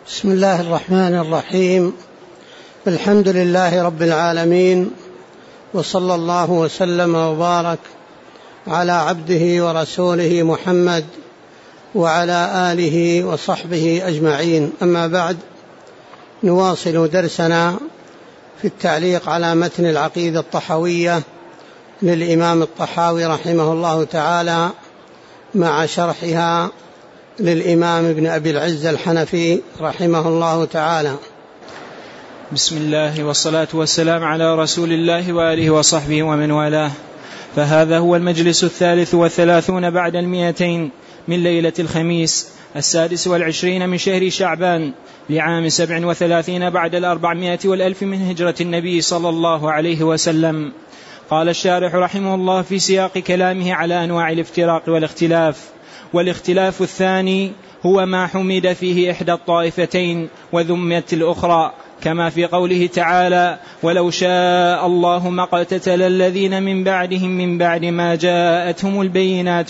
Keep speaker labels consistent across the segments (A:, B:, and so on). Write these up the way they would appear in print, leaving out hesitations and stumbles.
A: بسم الله الرحمن الرحيم. الحمد لله رب العالمين، وصلى الله وسلم وبارك على عبده ورسوله محمد وعلى آله وصحبه أجمعين. أما بعد، نواصل درسنا في التعليق على متن العقيدة الطحاوية للإمام الطحاوي رحمه الله تعالى، مع شرحها للإمام ابن أبي العز الحنفي رحمه الله تعالى.
B: بسم الله والصلاة والسلام على رسول الله وآله وصحبه ومن والاه. فهذا هو المجلس 33 بعد 200 من ليلة الخميس 26 من شهر شعبان لعام 37 بعد 400 والألف من هجرة النبي صلى الله عليه وسلم. قال الشارح رحمه الله في سياق كلامه على أنواع الافتراق والاختلاف الثاني هو ما حمد فيه إحدى الطائفتين وذمت الأخرى، كما في قوله تعالى: ولو شاء الله ما اقتتل الذين من بعدهم من بعد ما جاءتهم البينات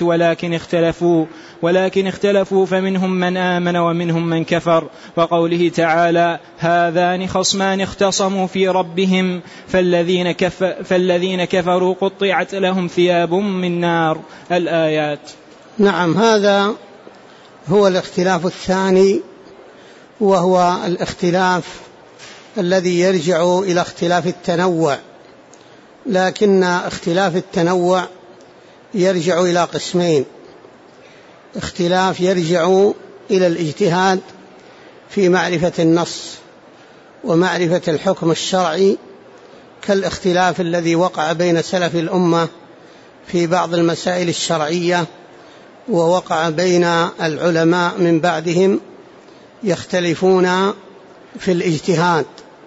B: ولكن اختلفوا فمنهم من آمن ومنهم من كفر. وقوله تعالى: هذان خصمان اختصموا في ربهم فالذين كفروا قطعت لهم ثياب من نار. الآيات.
A: نعم، هذا هو الاختلاف الثاني، وهو الاختلاف الذي يرجع إلى اختلاف التنوع، لكن اختلاف التنوع يرجع إلى قسمين: اختلاف يرجع إلى الاجتهاد في معرفة النص ومعرفة الحكم الشرعي، كالاختلاف الذي وقع بين سلف الأمة في بعض المسائل الشرعية، ووقع بين العلماء من بعدهم يختلفون في الاجتهاد.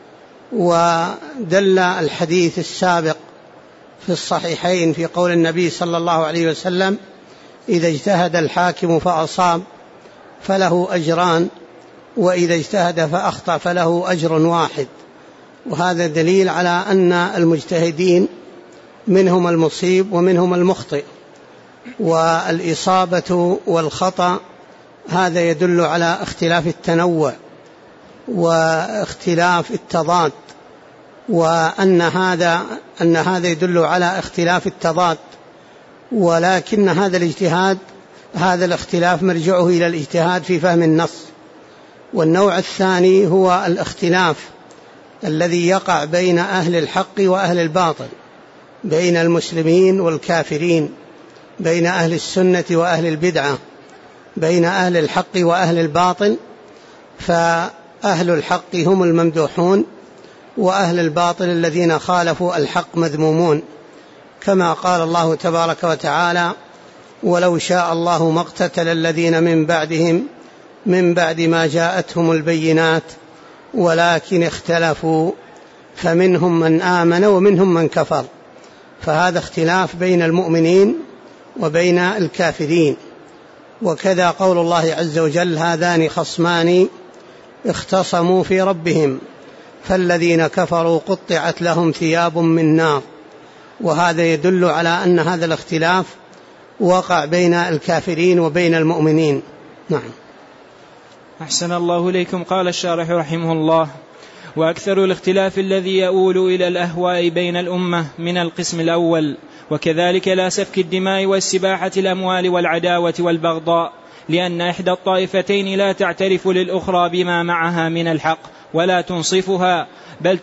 A: ودل الحديث السابق في الصحيحين في قول النبي صلى الله عليه وسلم: إذا اجتهد الحاكم فأصاب فله أجران، وإذا اجتهد فأخطأ فله أجر واحد. وهذا دليل على أن المجتهدين منهم المصيب ومنهم المخطئ، والإصابة والخطأ هذا يدل على اختلاف التنوع واختلاف التضاد، وأن هذا يدل على اختلاف التضاد، ولكن هذا الاختلاف مرجعه إلى الاجتهاد في فهم النص. والنوع الثاني هو الاختلاف الذي يقع بين أهل الحق وأهل الباطل، بين المسلمين والكافرين، بين أهل السنة وأهل البدعة، بين أهل الحق وأهل الباطل. فأهل الحق هم الممدوحون، وأهل الباطل الذين خالفوا الحق مذمومون، كما قال الله تبارك وتعالى: ولو شاء الله ما اقتتل الذين من بعدهم من بعد ما جاءتهم البينات ولكن اختلفوا فمنهم من آمن ومنهم من كفر. فهذا اختلاف بين المؤمنين وبين الكافرين. وكذا قول الله عز وجل: هذان خصمان اختصموا في ربهم فالذين كفروا قطعت لهم ثياب من نار. وهذا يدل على أن هذا الاختلاف وقع بين الكافرين وبين المؤمنين. نعم.
B: أحسن الله إليكم. قال الشارح رحمه الله: وأكثر الاختلاف الذي يؤول إلى الأهواء بين الأمة من القسم الأول، وكذلك لا سفك الدماء واستباحة الأموال والعداوة والبغضاء، لأن إحدى الطائفتين لا تعترف للأخرى بما معها من الحق ولا تنصفها، بل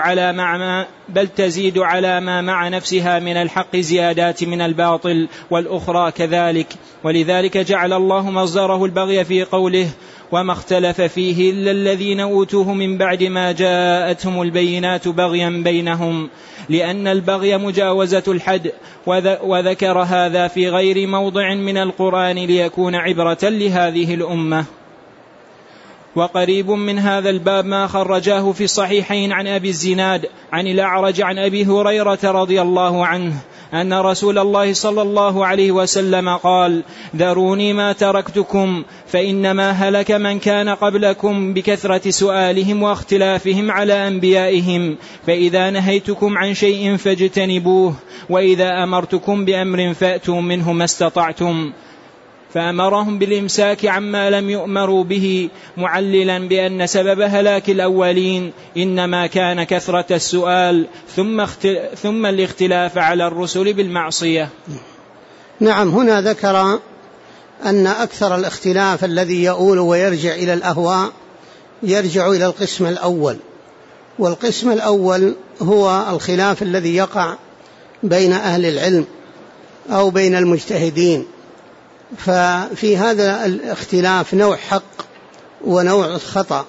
B: تزيد على ما مع نفسها من الحق زيادات من الباطل، والأخرى كذلك. ولذلك جعل الله مصدره البغي في قوله: وما اختلف فيه إلا الذين أوتوه من بعد ما جاءتهم البينات بغيا بينهم، لأن البغي مجاوزة الحد، وذكر هذا في غير موضع من القرآن ليكون عبرة لهذه الأمة. وقريب من هذا الباب ما خرجاه في الصحيحين عن أبي الزناد عن الأعرج عن أبي هريرة رضي الله عنه أن رسول الله صلى الله عليه وسلم قال: ذروني ما تركتكم، فإنما هلك من كان قبلكم بكثرة سؤالهم واختلافهم على أنبيائهم، فإذا نهيتكم عن شيء فاجتنبوه، وإذا أمرتكم بأمر فأتوا منه ما استطعتم. فأمرهم بالإمساك عما لم يؤمروا به، معللا بأن سبب هلاك الأولين إنما كان كثرة السؤال ثم الاختلاف على الرسل بالمعصية.
A: نعم، هنا ذكر أن أكثر الاختلاف الذي يؤول ويرجع إلى الأهواء يرجع إلى القسم الأول، والقسم الأول هو الخلاف الذي يقع بين أهل العلم أو بين المجتهدين. ففي هذا الاختلاف نوع حق ونوع خطأ،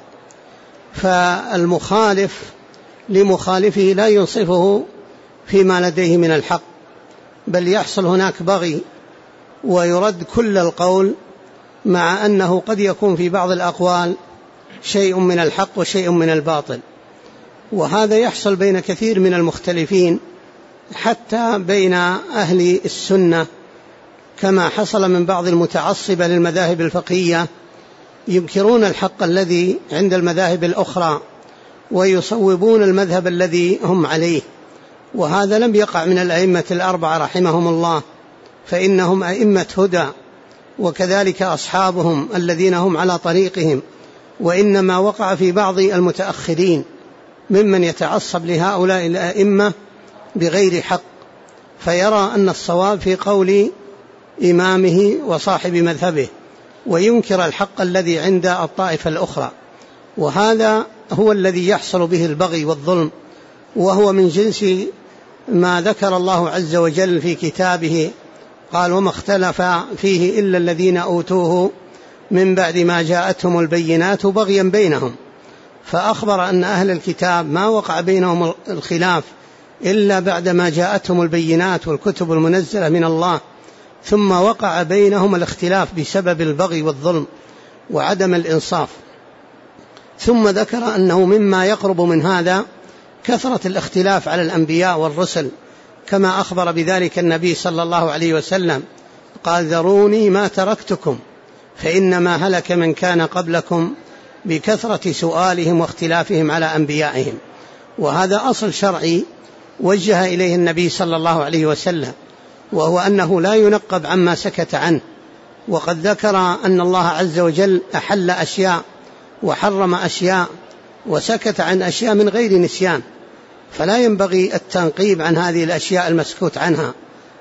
A: فالمخالف لمخالفه لا ينصفه فيما لديه من الحق، بل يحصل هناك بغي ويرد كل القول، مع أنه قد يكون في بعض الأقوال شيء من الحق وشيء من الباطل. وهذا يحصل بين كثير من المختلفين، حتى بين أهل السنة، كما حصل من بعض المتعصبة للمذاهب الفقهية ينكرون الحق الذي عند المذاهب الأخرى ويصوبون المذهب الذي هم عليه. وهذا لم يقع من الأئمة الأربعة رحمهم الله، فإنهم أئمة هدى، وكذلك أصحابهم الذين هم على طريقهم، وإنما وقع في بعض المتأخرين ممن يتعصب لهؤلاء الأئمة بغير حق، فيرى أن الصواب في قول إمامه وصاحب مذهبه، وينكر الحق الذي عند الطائفة الأخرى. وهذا هو الذي يحصل به البغي والظلم، وهو من جنس ما ذكر الله عز وجل في كتابه، قال: وما اختلف فيه إلا الذين أوتوه من بعد ما جاءتهم البينات بغيا بينهم. فأخبر أن أهل الكتاب ما وقع بينهم الخلاف إلا بعد ما جاءتهم البينات والكتب المنزلة من الله، ثم وقع بينهم الاختلاف بسبب البغي والظلم وعدم الإنصاف. ثم ذكر أنه مما يقرب من هذا كثرة الاختلاف على الأنبياء والرسل، كما أخبر بذلك النبي صلى الله عليه وسلم، قال: ذروني ما تركتكم فإنما هلك من كان قبلكم بكثرة سؤالهم واختلافهم على أنبيائهم. وهذا أصل شرعي وجه إليه النبي صلى الله عليه وسلم، وهو أنه لا ينقب عما سكت عنه. وقد ذكر أن الله عز وجل أحل أشياء وحرم أشياء وسكت عن أشياء من غير نسيان، فلا ينبغي التنقيب عن هذه الأشياء المسكوت عنها.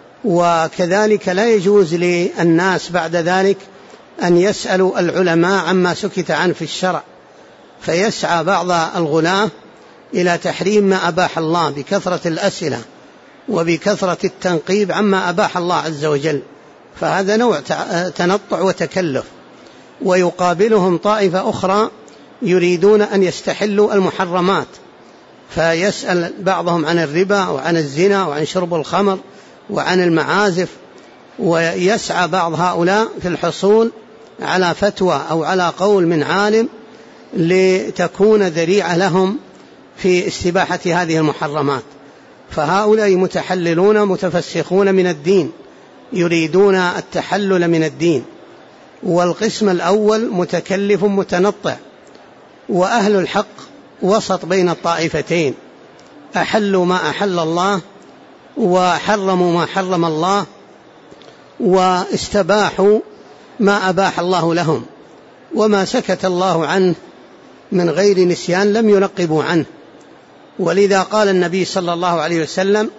A: وكذلك لا يجوز للناس بعد ذلك أن يسألوا العلماء عما سكت عنه في الشرع، فيسعى بعض الغلاة إلى تحريم ما أباح الله بكثرة الأسئلة وبكثرة التنقيب عما أباح الله عز وجل، فهذا نوع تنطع وتكلف. ويقابلهم طائفة أخرى يريدون أن يستحلوا المحرمات، فيسأل بعضهم عن الربا وعن الزنا وعن شرب الخمر وعن المعازف، ويسعى بعض هؤلاء في الحصول على فتوى أو على قول من عالم لتكون ذريعة لهم في استباحة هذه المحرمات. فهؤلاء متحللون متفسخون من الدين، يريدون التحلل من الدين. والقسم الأول متكلف متنطع، وأهل الحق وسط بين الطائفتين، أحلوا ما أحل الله وحرموا ما حرم الله، واستباحوا ما أباح الله لهم، وما سكت الله عنه من غير نسيان لم ينقبوا عنه. ولذا قال النبي صلى الله عليه وسلم: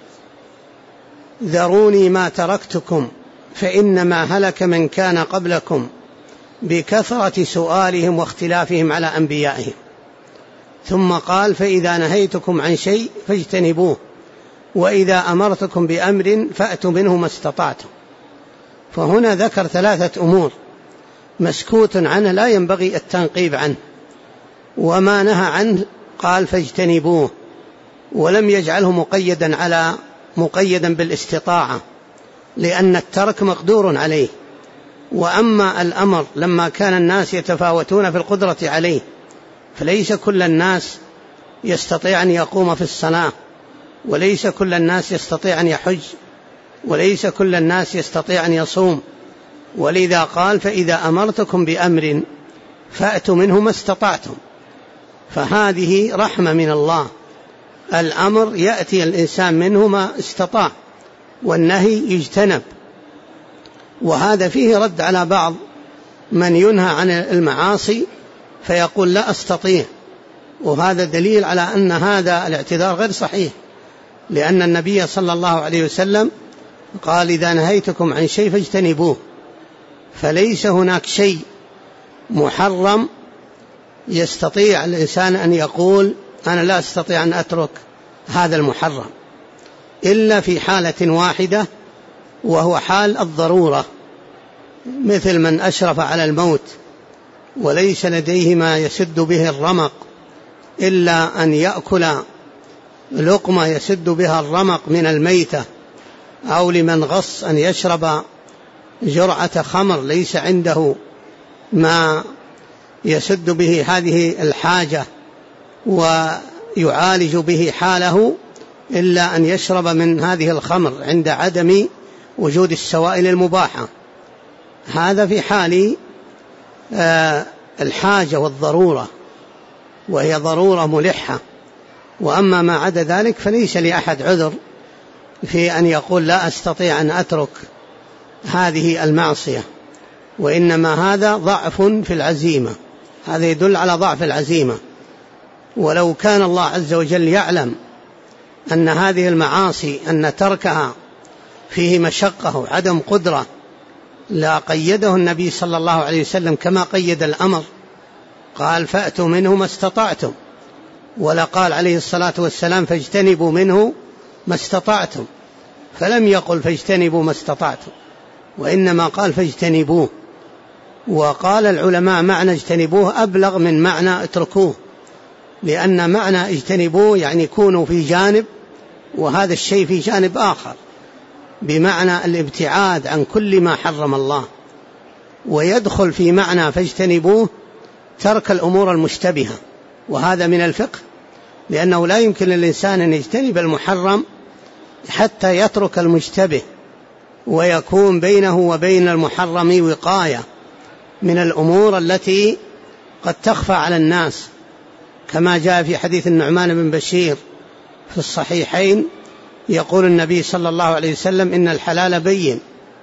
A: ذروني ما تركتكم فإنما هلك من كان قبلكم بكثرة سؤالهم واختلافهم على أنبيائهم. ثم قال: فإذا نهيتكم عن شيء فاجتنبوه، وإذا أمرتكم بأمر فأتوا منه ما استطعتم. فهنا ذكر 3 أمور مسكوت عنه لا ينبغي التنقيب عنه، وما نهى عنه قال فاجتنبوه، ولم يجعله مقيدا بالاستطاعة، لأن الترك مقدور عليه. وأما الأمر لما كان الناس يتفاوتون في القدرة عليه، فليس كل الناس يستطيع أن يقوم في الصلاة، وليس كل الناس يستطيع أن يحج، وليس كل الناس يستطيع أن يصوم. ولذا قال: فإذا أمرتكم بأمر فأتوا منه ما استطعتم. فهذه رحمة من الله، الأمر يأتي الإنسان منه ما استطاع، والنهي يجتنب. وهذا فيه رد على بعض من ينهى عن المعاصي فيقول لا أستطيع، وهذا دليل على أن هذا الاعتذار غير صحيح، لأن النبي صلى الله عليه وسلم قال إذا نهيتكم عن شيء فاجتنبوه، فليس هناك شيء محرم يستطيع الإنسان أن يقول أنا لا أستطيع أن أترك هذا المحرم إلا في حالة واحدة، وهو حال الضرورة، مثل من أشرف على الموت وليس لديه ما يسد به الرمق إلا أن يأكل لقمة يسد بها الرمق من الميتة، أو لمن غص أن يشرب جرعة خمر ليس عنده ما يسد به هذه الحاجة ويعالج به حاله إلا أن يشرب من هذه الخمر عند عدم وجود السوائل المباحة. هذا في حال الحاجة والضرورة، وهي ضرورة ملحة. وأما ما عدا ذلك فليس لأحد عذر في أن يقول لا أستطيع أن أترك هذه المعصية، وإنما هذا ضعف في العزيمة، هذا يدل على ضعف العزيمة. ولو كان الله عز وجل يعلم أن هذه المعاصي أن تركها فيه مشقة وعدم قدرة لا قيده النبي صلى الله عليه وسلم كما قيد الأمر، قال فأتوا منه ما استطعتم، ولا قال عليه الصلاة والسلام فاجتنبوا منه ما استطعتم، فلم يقل فاجتنبوا ما استطعتم، وإنما قال فاجتنبوه. وقال العلماء معنى اجتنبوه أبلغ من معنى اتركوه، لأن معنى اجتنبوه يعني كونوا في جانب وهذا الشيء في جانب آخر، بمعنى الابتعاد عن كل ما حرم الله. ويدخل في معنى فاجتنبوه ترك الأمور المشتبهة، وهذا من الفقه، لأنه لا يمكن للإنسان أن يجتنب المحرم حتى يترك المشتبه، ويكون بينه وبين المحرم وقاية من الأمور التي قد تخفى على الناس، كما جاء في حديث النعمان بن بشير في الصحيحين يقول النبي صلى الله عليه وسلم إن الحلال بين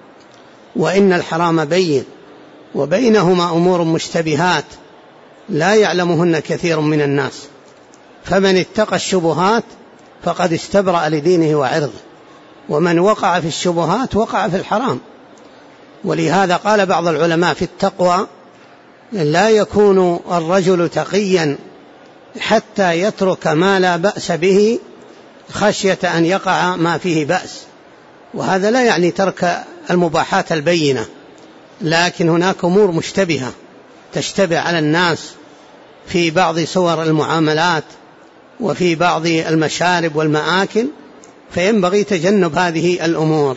A: وإن الحرام بين وبينهما أمور مشتبهات لا يعلمهن كثير من الناس، فمن اتقى الشبهات فقد استبرأ لدينه وعرضه، ومن وقع في الشبهات وقع في الحرام. ولهذا قال بعض العلماء في التقوى لا يكون الرجل تقيا حتى يترك ما لا بأس به خشية أن يقع ما فيه بأس، وهذا لا يعني ترك المباحات البينة، لكن هناك أمور مشتبهة تشتبه على الناس في بعض صور المعاملات وفي بعض المشارب والمآكل، فينبغي تجنب هذه الأمور.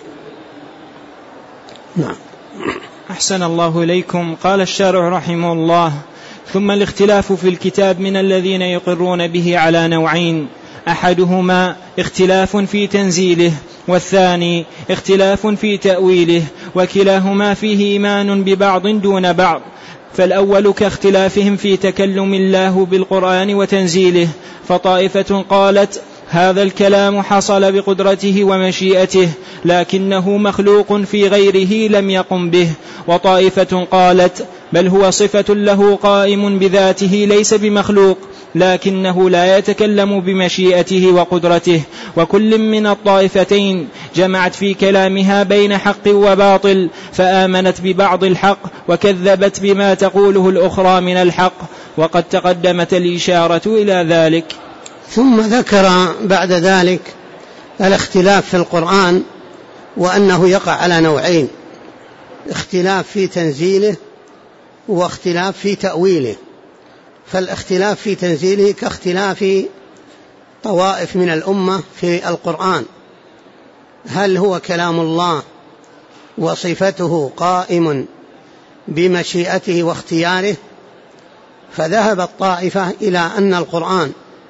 A: نعم.
B: أحسن الله إليكم. قال الشارع رحمه الله: ثم الاختلاف في الكتاب من الذين يقرون به على نوعين: أحدهما اختلاف في تنزيله، والثاني اختلاف في تأويله، وكلاهما فيه إيمان ببعض دون بعض. فالأول كاختلافهم في تكلم الله بالقرآن وتنزيله، فطائفة قالت هذا الكلام حصل بقدرته ومشيئته لكنه مخلوق في غيره لم يقم به، وطائفة قالت بل هو صفة له قائم بذاته ليس بمخلوق لكنه لا يتكلم بمشيئته وقدرته. وكل من الطائفتين جمعت في كلامها بين حق وباطل، فآمنت ببعض الحق وكذبت بما تقوله الأخرى من الحق، وقد تقدمت الإشارة إلى ذلك.
A: ثم ذكر بعد ذلك الاختلاف في القرآن، وأنه يقع على نوعين: اختلاف في تنزيله واختلاف في تأويله. فالاختلاف في تنزيله كاختلاف طوائف من الأمة في القرآن، هل هو كلام الله وصفته قائم بمشيئته واختياره؟ فذهب الطائفة إلى أن القرآن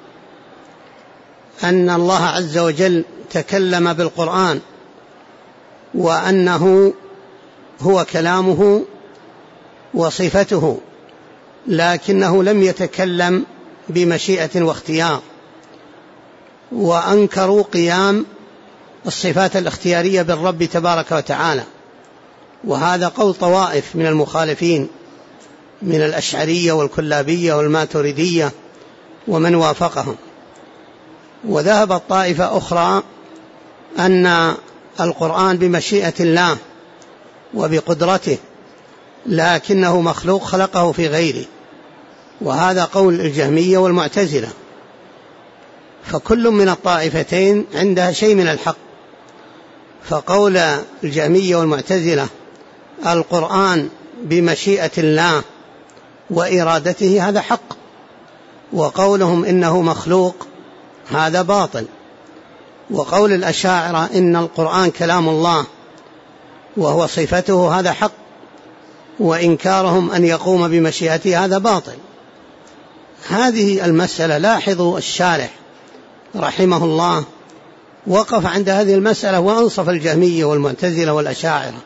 A: أن الله عز وجل تكلم بالقرآن وأنه هو كلامه وصفته، لكنه لم يتكلم بمشيئة واختيار، وأنكروا قيام الصفات الاختيارية بالرب تبارك وتعالى، وهذا قول طوائف من المخالفين من الأشعرية والكلابية والماتريدية ومن وافقهم. وذهبت طائفة أخرى أن القرآن بمشيئة الله وبقدرته، لكنه مخلوق خلقه في غيره، وهذا قول الجهمية والمعتزلة. فكل من الطائفتين عندها شيء من الحق. فقول الجهمية والمعتزلة القرآن بمشيئة الله وإرادته هذا حق، وقولهم إنه مخلوق هذا باطل. وقول الأشاعرة إن القرآن كلام الله وهو صفته هذا حق، وإنكارهم أن يقوم بمشيئته هذا باطل. هذه المسألة لاحظوا الشارح رحمه الله وقف عند هذه المسألة وأنصف الجهمية والمعتزلة والأشاعرة،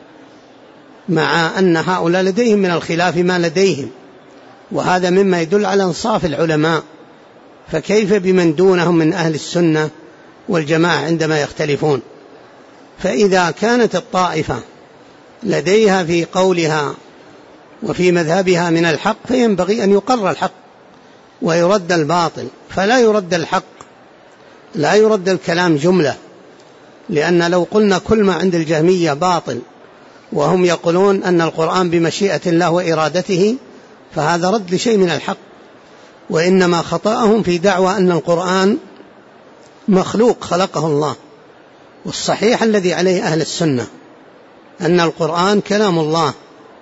A: مع أن هؤلاء لديهم من الخلاف ما لديهم، وهذا مما يدل على انصاف العلماء. فكيف بمن دونهم من أهل السنة والجماعة عندما يختلفون؟ فإذا كانت الطائفة لديها في قولها وفي مذهبها من الحق فينبغي أن يقر الحق ويرد الباطل، فلا يرد الحق، لا يرد الكلام جملة، لأن لو قلنا كل ما عند الجهمية باطل وهم يقولون أن القرآن بمشيئة الله وإرادته فهذا رد لشيء من الحق. وإنما خطأهم في دعوى أن القرآن مخلوق خلقه الله، والصحيح الذي عليه أهل السنة أن القرآن كلام الله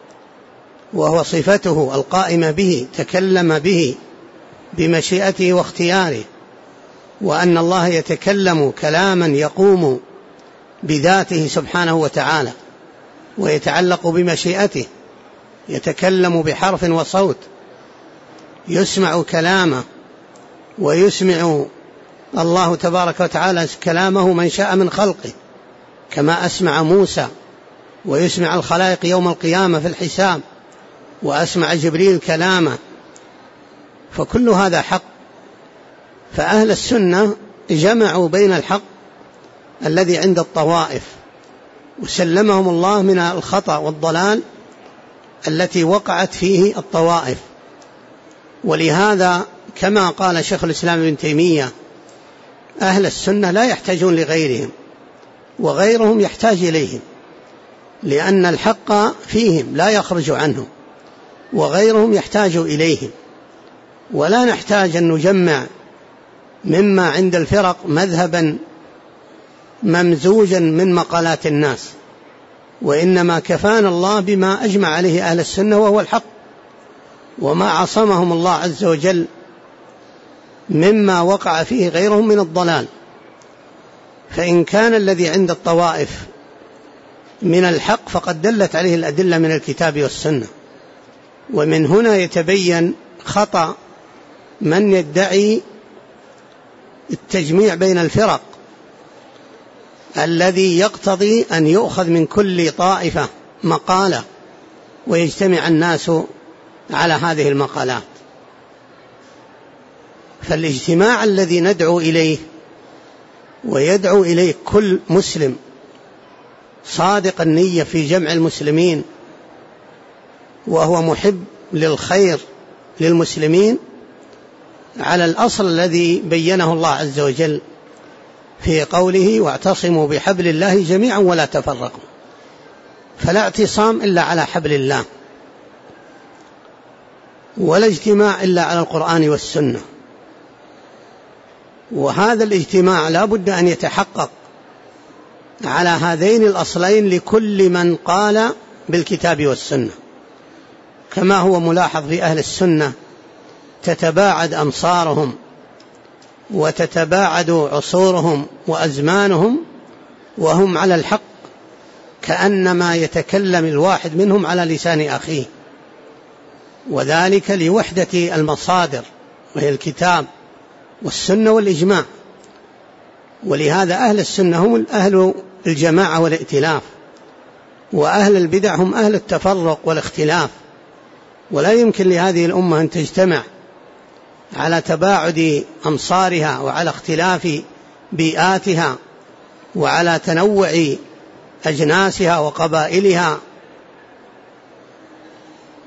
A: وهو صفته القائمة به، تكلم به بمشيئته واختياره، وأن الله يتكلم كلاما يقوم بذاته سبحانه وتعالى ويتعلق بمشيئته، يتكلم بحرف وصوت، يسمع كلامه ويسمع الله تبارك وتعالى كلامه من شاء من خلقه، كما أسمع موسى ويسمع الخلائق يوم القيامة في الحساب، وأسمع جبريل كلامه، فكل هذا حق. فأهل السنة جمعوا بين الحق الذي عند الطوائف وسلمهم الله من الخطأ والضلال التي وقعت فيه الطوائف. ولهذا كما قال شيخ الإسلام ابن تيمية أهل السنة لا يحتاجون لغيرهم وغيرهم يحتاج إليهم، لأن الحق فيهم لا يخرج عنه وغيرهم يحتاج إليهم. ولا نحتاج أن نجمع مما عند الفرق مذهبا ممزوجا من مقالات الناس، وإنما كفانا الله بما أجمع عليه أهل السنة وهو الحق، وما عصمهم الله عز وجل مما وقع فيه غيرهم من الضلال. فإن كان الذي عند الطوائف من الحق فقد دلت عليه الأدلة من الكتاب والسنة. ومن هنا يتبين خطأ من يدعي التجميع بين الفرق الذي يقتضي أن يؤخذ من كل طائفة مقالة ويجتمع الناس على هذه المقالات. فالاجتماع الذي ندعو إليه ويدعو إليه كل مسلم صادق النية في جمع المسلمين وهو محب للخير للمسلمين على الأصل الذي بينه الله عز وجل في قوله واعتصموا بحبل الله جميعا ولا تفرقوا. فلا اعتصام إلا على حبل الله، ولا اجتماع إلا على القرآن والسنة. وهذا الاجتماع لا بد أن يتحقق على هذين الأصلين لكل من قال بالكتاب والسنة، كما هو ملاحظ في أهل السنة تتباعد أمصارهم وتتباعد عصورهم وأزمانهم وهم على الحق، كأنما يتكلم الواحد منهم على لسان أخيه، وذلك لوحدة المصادر وهي الكتاب والسنة والإجماع. ولهذا أهل السنة هم أهل الجماعة والائتلاف، وأهل البدع هم أهل التفرق والاختلاف. ولا يمكن لهذه الأمة أن تجتمع على تباعد أمصارها وعلى اختلاف بيئاتها وعلى تنوع أجناسها وقبائلها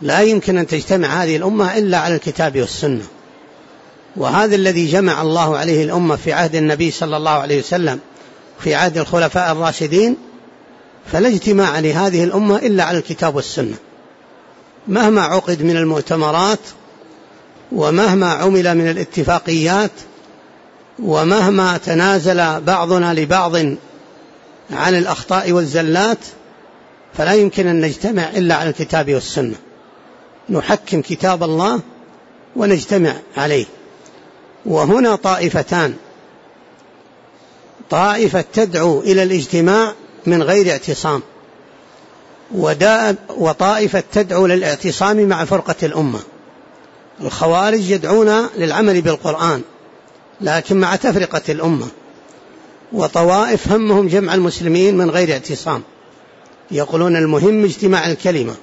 A: لا يمكن أن تجتمع هذه الأمة إلا على الكتاب والسنة، وهذا الذي جمع الله عليه الأمة في عهد النبي صلى الله عليه وسلم في عهد الخلفاء الراشدين، فلا اجتماع لهذه الأمة إلا على الكتاب والسنة، مهما عقد من المؤتمرات ومهما عمل من الاتفاقيات ومهما تنازل بعضنا لبعض عن الأخطاء والزلات، فلا يمكن أن نجتمع إلا على الكتاب والسنة، نحكم كتاب الله ونجتمع عليه. وهنا طائفتان، طائفة تدعو إلى الاجتماع من غير اعتصام، وطائفة تدعو للاعتصام مع فرقة الأمة. الخوارج يدعون للعمل بالقرآن لكن مع تفرقة الأمة، وطوائف همهم جمع المسلمين من غير اعتصام، يقولون المهم اجتماع الكلمة،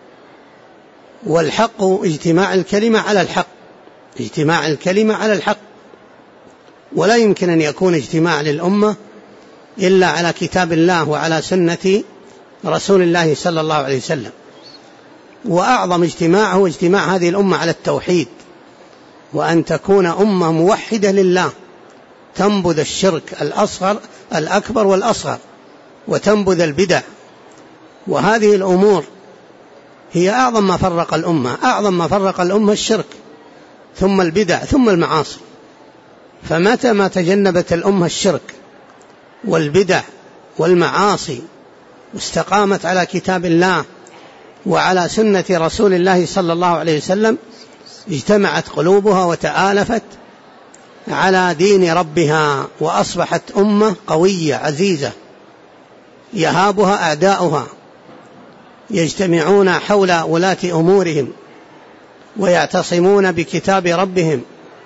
A: والحق اجتماع الكلمة على الحق، اجتماع الكلمة على الحق، ولا يمكن أن يكون اجتماع للأمة إلا على كتاب الله وعلى سنة رسول الله صلى الله عليه وسلم. وأعظم اجتماع هو اجتماع هذه الأمة على التوحيد، وأن تكون أمة موحدة لله، تنبذ الشرك الأكبر والأصغر، وتنبذ البدع، وهذه الأمور هي أعظم ما فرق الأمة. أعظم ما فرق الأمة الشرك، ثم البدع، ثم المعاصي. فمتى ما تجنبت الأمة الشرك والبدع والمعاصي واستقامت على كتاب الله وعلى سنة رسول الله صلى الله عليه وسلم، اجتمعت قلوبها وتآلفت على دين ربها، وأصبحت أمة قوية عزيزة يهابها أعداؤها، يجتمعون حول ولاة أمورهم ويعتصمون بكتاب ربهم،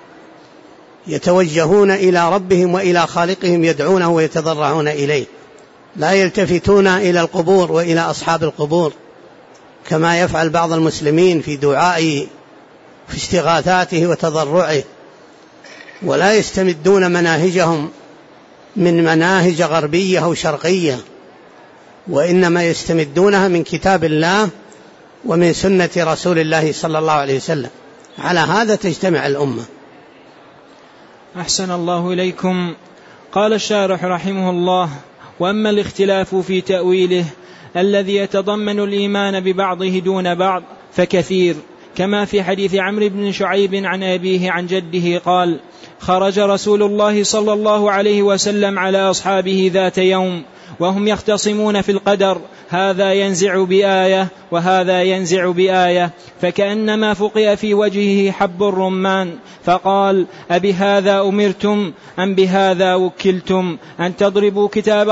A: يتوجهون إلى ربهم وإلى خالقهم، يدعونه ويتضرعون إليه، لا يلتفتون إلى القبور وإلى أصحاب القبور كما يفعل بعض المسلمين في دعائه في استغاثاته وتضرعه، ولا يستمدون مناهجهم من مناهج غربية أو شرقية، وإنما يستمدونها من كتاب الله ومن سنة رسول الله صلى الله عليه وسلم. على هذا تجتمع الأمة.
B: أحسن الله إليكم. قال الشارح رحمه الله: وأما الاختلاف في تأويله الذي يتضمن الإيمان ببعضه دون بعض فكثير، كما في حديث عمرو بن شعيب عن أبيه عن جده قال: خرج رسول الله صلى الله عليه وسلم على أصحابه ذات يوم وهم يختصمون في القدر، هذا ينزع بآية وهذا ينزع بآية، فكأنما فقئ في وجهه حب الرمان، فقال: أبهذا أمرتم أم بهذا وكلتم أن تضربوا كتاب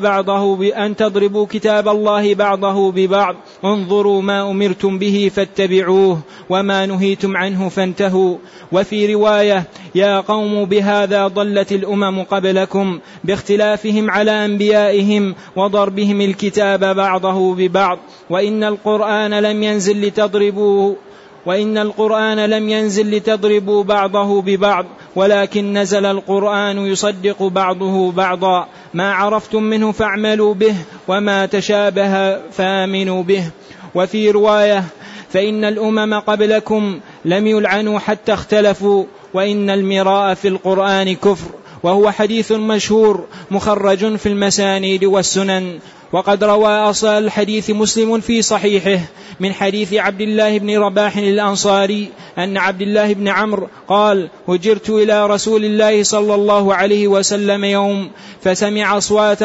B: الله بعضه ببعض، انظروا ما أمرتم به فاتبعوه وما نهيتم عنه فانتهوا. وفي رواية: يا قوم بهذا ضلت الأمم قبلكم باختلافهم على أنبيائهم وضربهم الكتاب بعضه ببعض، وإن القرآن لم ينزل لتضربوا بعضه ببعض، ولكن نزل القرآن يصدق بعضه بعضا، ما عرفتم منه فاعملوا به وما تشابه فآمنوا به. وفي رواية: فإن الأمم قبلكم لم يلعنوا حتى اختلفوا، وإن المراء في القرآن كفر. وهو حديث مشهور مخرج في المسانيد والسنن. وقد روى أصل الحديث مسلم في صحيحه من حديث عبد الله بن رباح الأنصاري أن عبد الله بن عمرو قال: هجرت إلى رسول الله صلى الله عليه وسلم يوم فسمع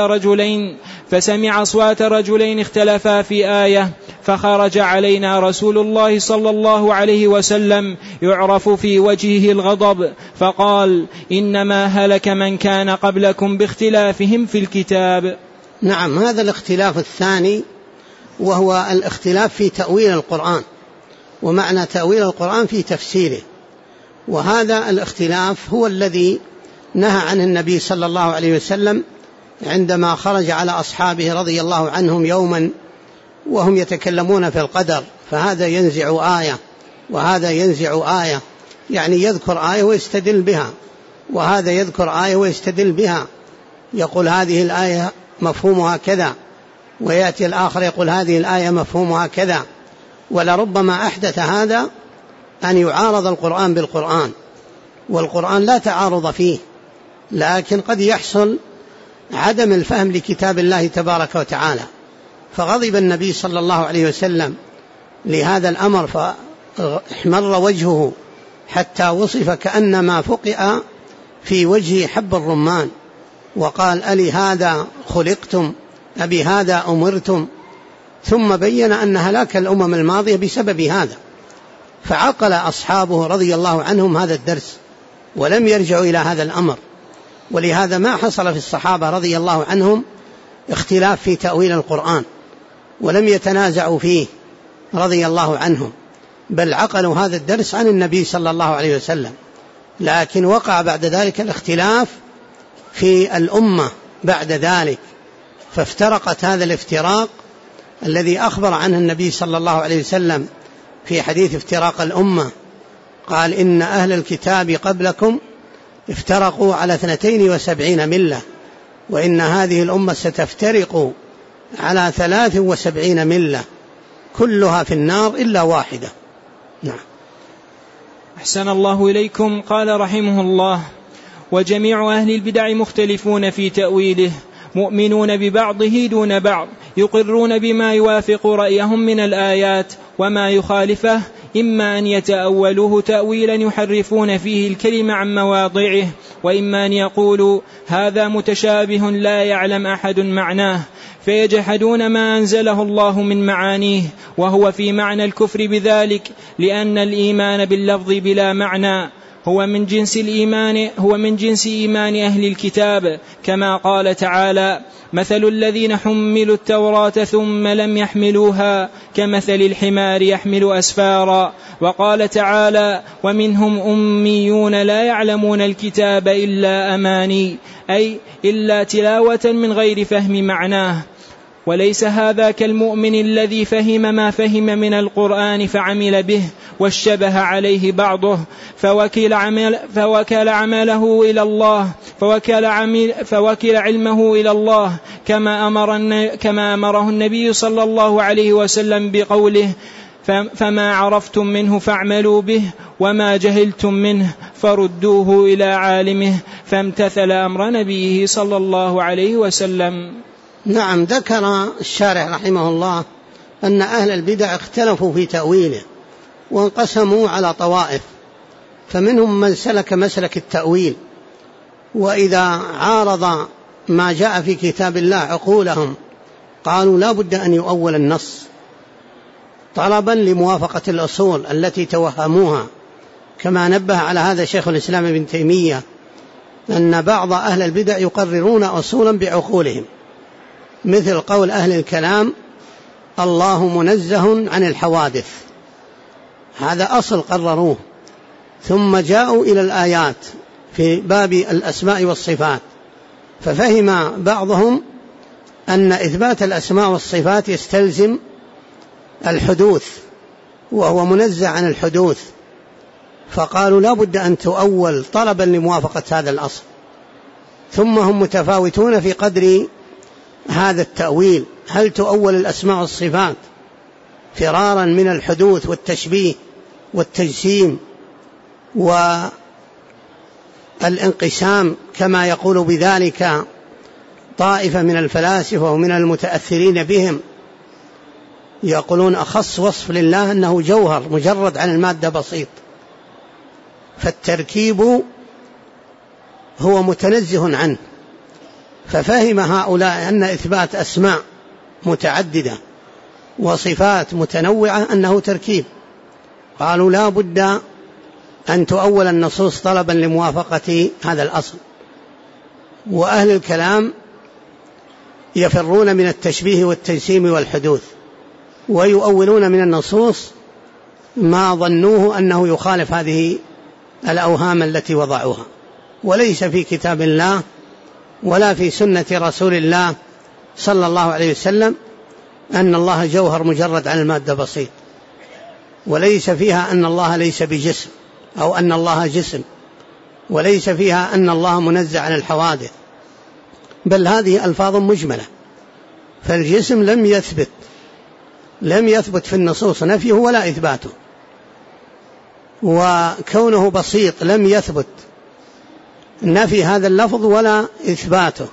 B: أصوات رجلين اختلفا في آية، فخرج علينا رسول الله صلى الله عليه وسلم يعرف في وجهه الغضب، فقال: إنما هلك من كان قبلكم باختلافهم في الكتاب.
A: نعم، هذا الاختلاف الثاني وهو الاختلاف في تأويل القرآن، ومعنى تأويل القرآن في تفسيره، وهذا الاختلاف هو الذي نهى عن النبي صلى الله عليه وسلم عندما خرج على أصحابه رضي الله عنهم يوما وهم يتكلمون في القدر، فهذا ينزع آية وهذا ينزع آية، يعني يذكر آية ويستدل بها، وهذا يذكر آية ويستدل بها، يقول هذه الآية مفهومها كذا، ويأتي الآخر يقول هذه الآية مفهومها كذا، ولربما أحدث هذا أن يعارض القرآن بالقرآن، والقرآن لا تعارض فيه، لكن قد يحصل عدم الفهم لكتاب الله تبارك وتعالى. فغضب النبي صلى الله عليه وسلم لهذا الأمر، فاحمر وجهه حتى وصف كأنما فقئ في وجهه حب الرمان، وقال: ألي هذا خلقتم أبي هذا أمرتم. ثم بين أن هلاك الأمم الماضية بسبب هذا، فعقل أصحابه رضي الله عنهم هذا الدرس ولم يرجعوا إلى هذا الأمر. ولهذا ما حصل في الصحابة رضي الله عنهم اختلاف في تأويل القرآن، ولم يتنازعوا فيه رضي الله عنهم، بل عقلوا هذا الدرس عن النبي صلى الله عليه وسلم. لكن وقع بعد ذلك الاختلاف في الأمة بعد ذلك، فافترقت هذا الافتراق الذي أخبر عنه النبي صلى الله عليه وسلم في حديث افتراق الأمة، قال: إن أهل الكتاب قبلكم افترقوا على 72 ملة، وإن هذه الأمة ستفترق على 73 ملة، كلها في النار إلا واحدة. نعم.
B: أحسن الله إليكم. قال رحمه الله: وجميع أهل البدع مختلفون في تأويله، مؤمنون ببعضه دون بعض، يقرون بما يوافق رأيهم من الآيات، وما يخالفه إما أن يتأولوه تأويلا يحرفون فيه الكلمة عن مواضعه، وإما أن يقولوا هذا متشابه لا يعلم أحد معناه، فيجحدون ما أنزله الله من معانيه، وهو في معنى الكفر بذلك، لأن الإيمان باللفظ بلا معنى هو من جنس إيمان أهل الكتاب، كما قال تعالى: مثل الذين حملوا التوراة ثم لم يحملوها كمثل الحمار يحمل أسفارا. وقال تعالى: ومنهم أميون لا يعلمون الكتاب إلا أماني، أي إلا تلاوة من غير فهم معناه. وليس هذا كالمؤمن الذي فهم ما فهم من القرآن فعمل به، واشتبه عليه بعضه فوكل علمه إلى الله، كما أمره النبي صلى الله عليه وسلم بقوله: فما عرفتم منه فاعملوا به، وما جهلتم منه فردوه إلى عالمه، فامتثل أمر نبيه صلى الله عليه وسلم.
A: نعم. ذكر الشارح رحمه الله أن أهل البدع اختلفوا في تأويله، وانقسموا على طوائف، فمنهم من سلك مسلك التأويل، وإذا عارض ما جاء في كتاب الله عقولهم قالوا لا بد أن يؤول النص طلبا لموافقة الأصول التي توهموها، كما نبه على هذا شيخ الإسلام ابن تيمية، أن بعض أهل البدع يقررون أصولا بعقولهم، مثل قول أهل الكلام: الله منزه عن الحوادث، هذا أصل قرروه. ثم جاءوا إلى الآيات في باب الأسماء والصفات، ففهم بعضهم أن إثبات الأسماء والصفات يستلزم الحدوث، وهو منزه عن الحدوث، فقالوا لا بد أن تؤول طلبا لموافقة هذا الأصل. ثم هم متفاوتون في قدر هذا التأويل، هل تؤول الأسماء والصفات فرارا من الحدوث والتشبيه والتجسيم والانقسام، كما يقول بذلك طائفة من الفلاسفة ومن المتأثرين بهم، يقولون أخص وصف لله أنه جوهر مجرد عن المادة بسيط، فالتركيب هو متنزه عنه. ففهم هؤلاء أن إثبات أسماء متعددة وصفات متنوعة أنه تركيب، قالوا لا بد أن تؤول النصوص طلبا لموافقة هذا الأصل. وأهل الكلام يفرون من التشبيه والتجسيم والحدوث، ويؤولون من النصوص ما ظنوه أنه يخالف هذه الأوهام التي وضعوها، وليس في كتاب الله ولا في سنة رسول الله صلى الله عليه وسلم أن الله جوهر مجرد عن المادة بسيط، وليس فيها أن الله ليس بجسم أو أن الله جسم، وليس فيها أن الله منزه عن الحوادث، بل هذه ألفاظ مجملة، فالجسم لم يثبت لم يثبت في النصوص نفيه ولا إثباته، وكونه بسيط لم يثبت نفي هذا اللفظ ولا إثباته.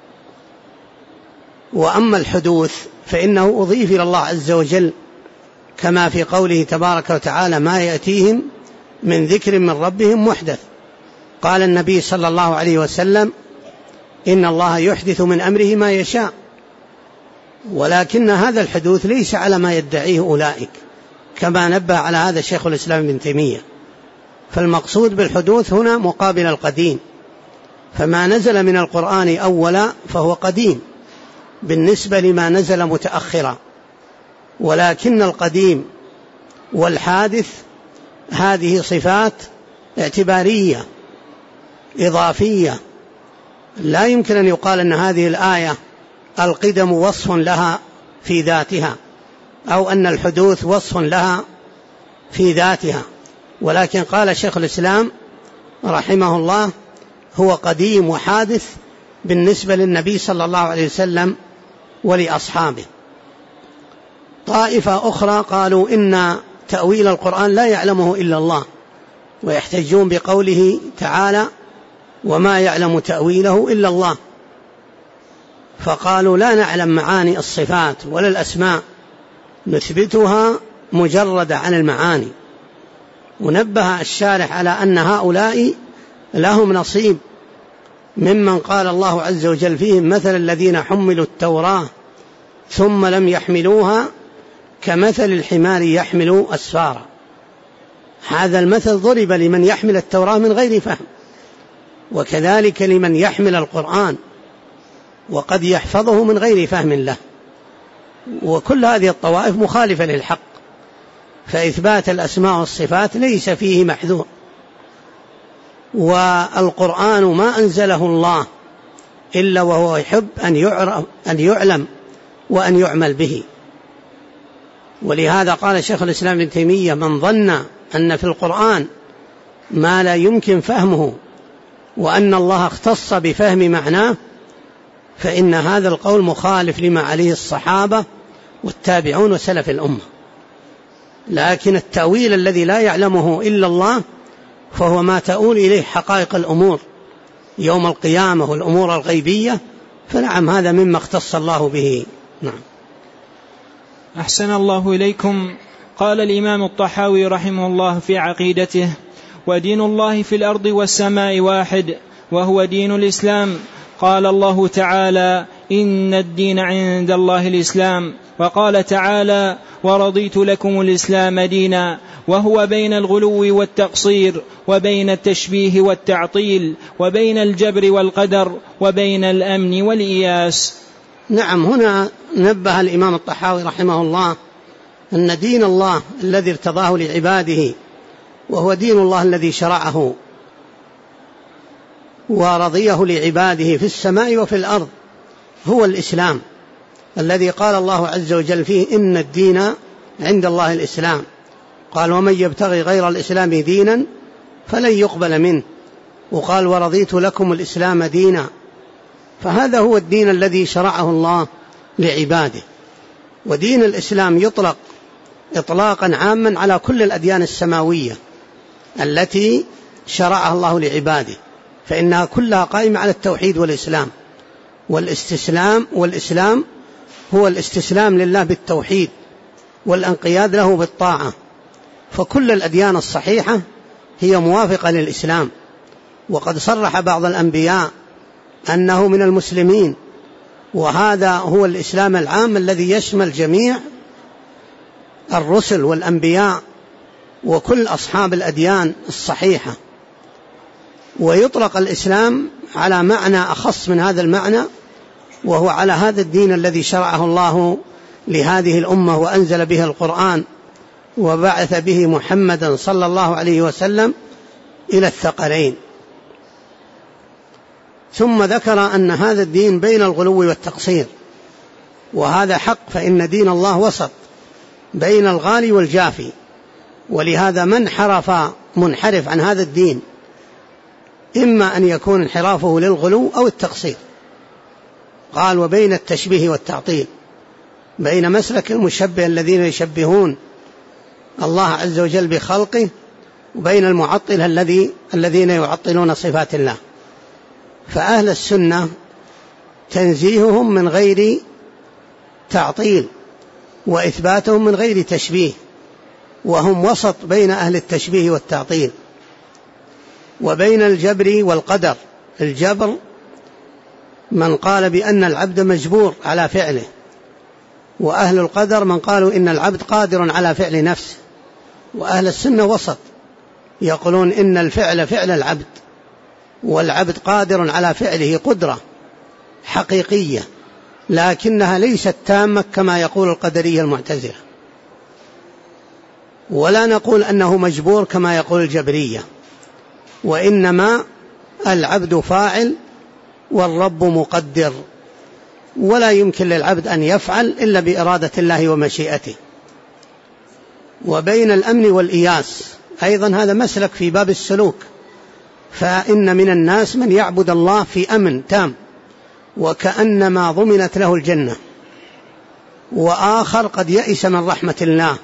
A: وأما الحدوث فإنه أضيف إلى الله عز وجل، كما في قوله تبارك وتعالى: ما يأتيهم من ذكر من ربهم محدث. قال النبي صلى الله عليه وسلم: إن الله يحدث من أمره ما يشاء. ولكن هذا الحدوث ليس على ما يدعيه أولئك، كما نبه على هذا شيخ الإسلام ابن تيمية. فالمقصود بالحدوث هنا مقابل القديم، فما نزل من القرآن أولا فهو قديم بالنسبة لما نزل متأخرا، ولكن القديم والحادث هذه صفات اعتبارية إضافية، لا يمكن أن يقال أن هذه الآية القدم وصف لها في ذاتها، أو أن الحدوث وصف لها في ذاتها. ولكن قال شيخ الإسلام رحمه الله: هو قديم وحادث بالنسبة للنبي صلى الله عليه وسلم ولأصحابه. طائفة أخرى قالوا إن تأويل القرآن لا يعلمه إلا الله، ويحتجون بقوله تعالى: وما يعلم تأويله إلا الله. فقالوا لا نعلم معاني الصفات ولا الأسماء، نثبتها مجردة عن المعاني. ونبه الشارح على أن هؤلاء لهم نصيب ممن قال الله عز وجل فيهم: مثل الذين حملوا التوراة ثم لم يحملوها كمثل الحمار يحمل أسفارا. هذا المثل ضرب لمن يحمل التوراة من غير فهم، وكذلك لمن يحمل القرآن وقد يحفظه من غير فهم له. وكل هذه الطوائف مخالفة للحق، فإثبات الأسماء والصفات ليس فيه محذور. والقرآن ما أنزله الله إلا وهو يحب أن يعلم وأن يعمل به. ولهذا قال شيخ الإسلام ابن تيمية: من ظن أن في القرآن ما لا يمكن فهمه وأن الله اختص بفهم معناه فإن هذا القول مخالف لما عليه الصحابة والتابعون وسلف الأمة. لكن التأويل الذي لا يعلمه إلا الله فهو ما تؤول إليه حقائق الأمور يوم القيامة والأمور الغيبية، فنعم هذا مما اختص الله به. نعم.
B: أحسن الله إليكم. قال الإمام الطحاوي رحمه الله في عقيدته: ودين الله في الأرض والسماء واحد، وهو دين الإسلام. قال الله تعالى: إن الدين عند الله الإسلام. وقال تعالى: ورضيت لكم الإسلام دينا. وهو بين الغلو والتقصير، وبين التشبيه والتعطيل، وبين الجبر والقدر، وبين الأمن والإياس.
A: نعم. هنا نبه الإمام الطحاوي رحمه الله أن دين الله الذي ارتضاه لعباده، وهو دين الله الذي شرعه ورضيه لعباده في السماء وفي الأرض، هو الإسلام الذي قال الله عز وجل فيه: إن الدين عند الله الإسلام. قال: ومن يبتغي غير الإسلام دينا فلن يقبل منه. وقال: ورضيت لكم الإسلام دينا. فهذا هو الدين الذي شرعه الله لعباده. ودين الإسلام يطلق إطلاقا عاما على كل الأديان السماوية التي شرعها الله لعباده، فإنها كلها قائمة على التوحيد والإسلام والإسلام هو الاستسلام لله بالتوحيد والانقياد له بالطاعة. فكل الأديان الصحيحة هي موافقة للإسلام. وقد صرح بعض الأنبياء أنه من المسلمين، وهذا هو الإسلام العام الذي يشمل جميع الرسل والأنبياء وكل أصحاب الأديان الصحيحة. ويطلق الإسلام على معنى أخص من هذا المعنى، وهو على هذا الدين الذي شرعه الله لهذه الأمة وأنزل به القرآن وبعث به محمدا صلى الله عليه وسلم إلى الثقلين. ثم ذكر أن هذا الدين بين الغلو والتقصير، وهذا حق، فإن دين الله وسط بين الغالي والجافي. ولهذا من منحرف عن هذا الدين إما أن يكون انحرافه للغلو أو التقصير. قال: وبين التشبيه والتعطيل. بين مسلك المشبه الذين يشبهون الله عز وجل بخلقه وبين المعطلة الذين يعطلون صفات الله. فأهل السنة تنزيههم من غير تعطيل وإثباتهم من غير تشبيه، وهم وسط بين أهل التشبيه والتعطيل وبين الجبر والقدر. الجبر من قال بأن العبد مجبور على فعله، وأهل القدر من قالوا إن العبد قادر على فعل نفسه. وأهل السنة وسط، يقولون إن الفعل فعل العبد، والعبد قادر على فعله قدرة حقيقية لكنها ليست تامة كما يقول القدرية المعتزلة، ولا نقول أنه مجبور كما يقول الجبرية، وإنما العبد فاعل والرب مقدر، ولا يمكن للعبد أن يفعل إلا بإرادة الله ومشيئته. وبين الأمن والإياس أيضا هذا مسلك في باب السلوك، فإن من الناس من يعبد الله في أمن تام وكأنما ضمنت له الجنة، وآخر قد يئس من رحمة الله،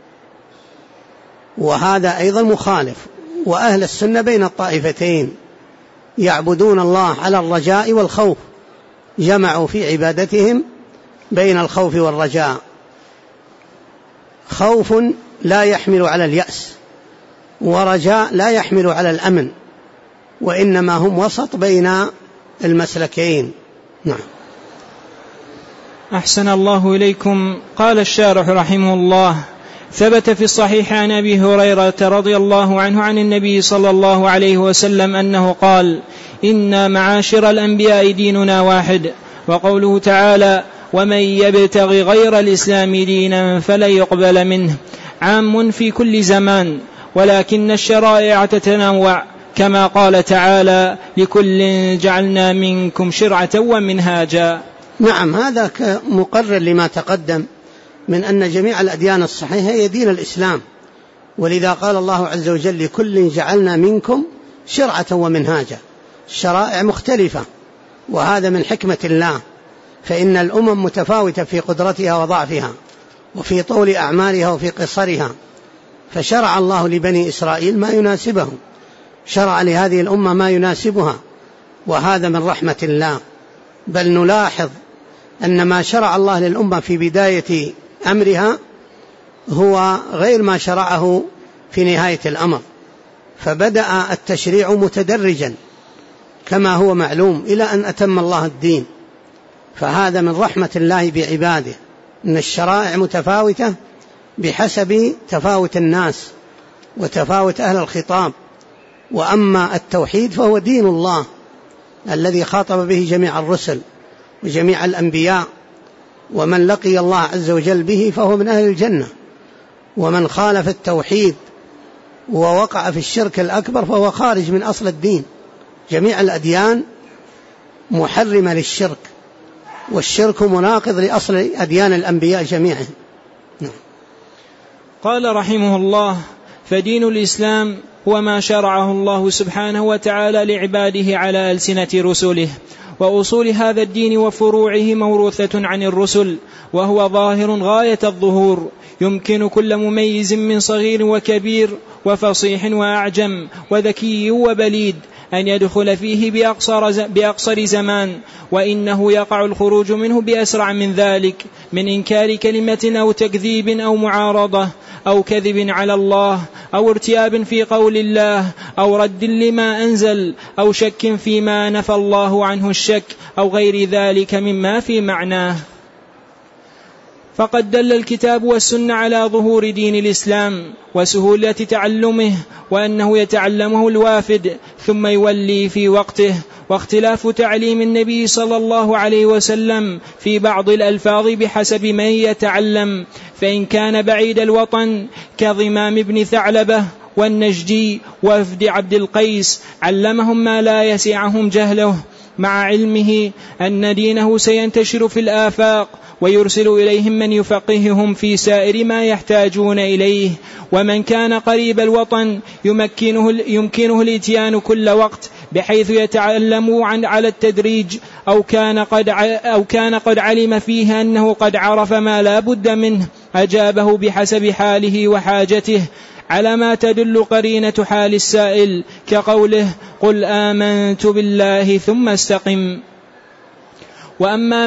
A: وهذا أيضا مخالف. وأهل السنة بين الطائفتين، يعبدون الله على الرجاء والخوف، جمعوا في عبادتهم بين الخوف والرجاء. خوف لا يحمل على اليأس، ورجاء لا يحمل على الأمن، وإنما هم وسط بين المسلكين. نعم.
B: أحسن الله إليكم. قال الشارح رحمه الله: ثبت في الصحيح عن أبي هريرة رضي الله عنه عن النبي صلى الله عليه وسلم أنه قال: إنا معاشر الأنبياء ديننا واحد. وقوله تعالى: ومن يبتغ غير الإسلام دينا فلن يقبل منه، عام في كل زمان، ولكن الشرائع تتنوع، كما قال تعالى: لكل جعلنا منكم شرعة ومنهاجا.
A: نعم، هذا مقرر لما تقدم من أن جميع الأديان الصحيحة هي دين الإسلام، ولذا قال الله عز وجل: لكل جعلنا منكم شرعة ومنهاجا. الشرائع مختلفة، وهذا من حكمة الله، فإن الأمم متفاوتة في قدرتها وضعفها وفي طول أعمالها وفي قصرها، فشرع الله لبني إسرائيل ما يناسبهم، شرع لهذه الأمة ما يناسبها، وهذا من رحمة الله. بل نلاحظ أن ما شرع الله للأمة في بداية أمرها هو غير ما شرعه في نهاية الأمر، فبدأ التشريع متدرجا كما هو معلوم إلى أن أتم الله الدين. فهذا من رحمة الله بعباده، أن الشرائع متفاوتة بحسب تفاوت الناس وتفاوت أهل الخطاب. وأما التوحيد فهو دين الله الذي خاطب به جميع الرسل وجميع الأنبياء، ومن لقي الله عز وجل به فهو من أهل الجنة، ومن خالف التوحيد ووقع في الشرك الأكبر فهو خارج من أصل الدين. جميع الأديان محرمة للشرك، والشرك مناقض لأصل أديان الأنبياء جميعا.
B: قال رحمه الله: فدين الإسلام هو ما شرعه الله سبحانه وتعالى لعباده على ألسنة رسله، وأصول هذا الدين وفروعه موروثة عن الرسل، وهو ظاهر غاية الظهور، يمكن كل مميز من صغير وكبير وفصيح وأعجم وذكي وبليد أن يدخل فيه بأقصر زمان، وإنه يقع الخروج منه بأسرع من ذلك، من إنكار كلمة أو تكذيب أو معارضة أو كذب على الله أو ارتياب في قول الله أو رد لما أنزل أو شك فيما نفى الله عنه الشك أو غير ذلك مما في معناه. فقد دل الكتاب والسنة على ظهور دين الإسلام وسهولة تعلمه، وأنه يتعلمه الوافد ثم يولي في وقته. واختلاف تعليم النبي صلى الله عليه وسلم في بعض الألفاظ بحسب من يتعلم، فإن كان بعيد الوطن كضمام بن ثعلبة والنجدي وفد عبد القيس علمهم ما لا يسعهم جهله، مع علمه أن دينه سينتشر في الآفاق ويرسل إليهم من يفقههم في سائر ما يحتاجون إليه. ومن كان قريب الوطن يمكنه الإتيان كل وقت بحيث يتعلم على التدريج، أو كان قد علم فيه أنه قد عرف ما لا بد منه أجابه بحسب حاله وحاجته، على ما تدل قرينة حال السائل، كقوله قل آمنت بالله ثم استقم. وأما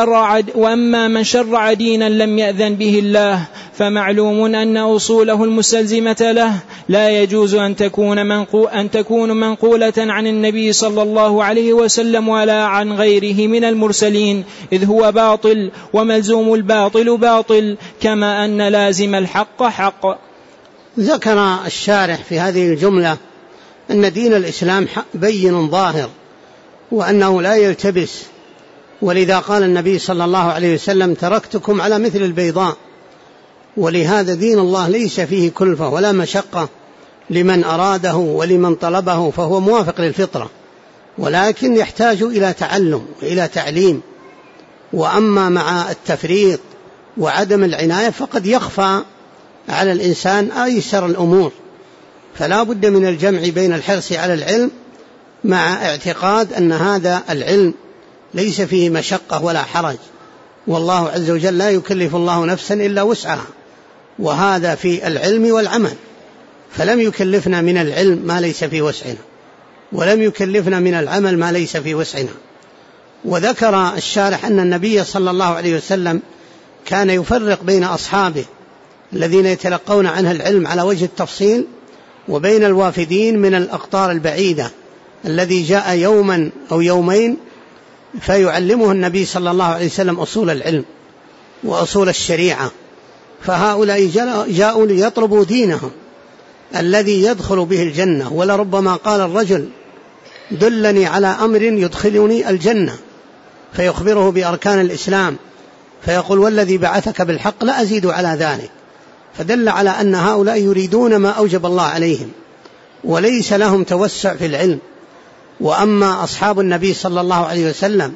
B: من شرع دينا لم يأذن به الله فمعلوم أن أصوله المستلزمة له لا يجوز أن تكون منقولة عن النبي صلى الله عليه وسلم ولا عن غيره من المرسلين، إذ هو باطل، وملزوم الباطل باطل، كما أن لازم الحق حق.
A: ذكر الشارح في هذه الجملة أن دين الإسلام بين ظاهر وأنه لا يلتبس، ولذا قال النبي صلى الله عليه وسلم تركتكم على مثل البيضاء. ولهذا دين الله ليس فيه كلفة ولا مشقة لمن أراده ولمن طلبه، فهو موافق للفطرة، ولكن يحتاج إلى تعلم وإلى تعليم. وأما مع التفريط وعدم العناية فقد يخفى على الإنسان أيسر الأمور، فلا بد من الجمع بين الحرص على العلم مع اعتقاد أن هذا العلم ليس فيه مشقة ولا حرج، والله عز وجل لا يكلف الله نفسا إلا وسعها، وهذا في العلم والعمل، فلم يكلفنا من العلم ما ليس في وسعنا، ولم يكلفنا من العمل ما ليس في وسعنا. وذكر الشارح أن النبي صلى الله عليه وسلم كان يفرق بين أصحابه الذين يتلقون عنه العلم على وجه التفصيل وبين الوافدين من الأقطار البعيدة الذي جاء يوما أو يومين فيعلمه النبي صلى الله عليه وسلم أصول العلم وأصول الشريعة، فهؤلاء جاءوا ليطلبوا دينهم الذي يدخل به الجنة. ولربما قال الرجل دلني على أمر يدخلني الجنة، فيخبره بأركان الإسلام، فيقول والذي بعثك بالحق لا أزيد على ذلك، فدل على أن هؤلاء يريدون ما أوجب الله عليهم وليس لهم توسع في العلم. وأما أصحاب النبي صلى الله عليه وسلم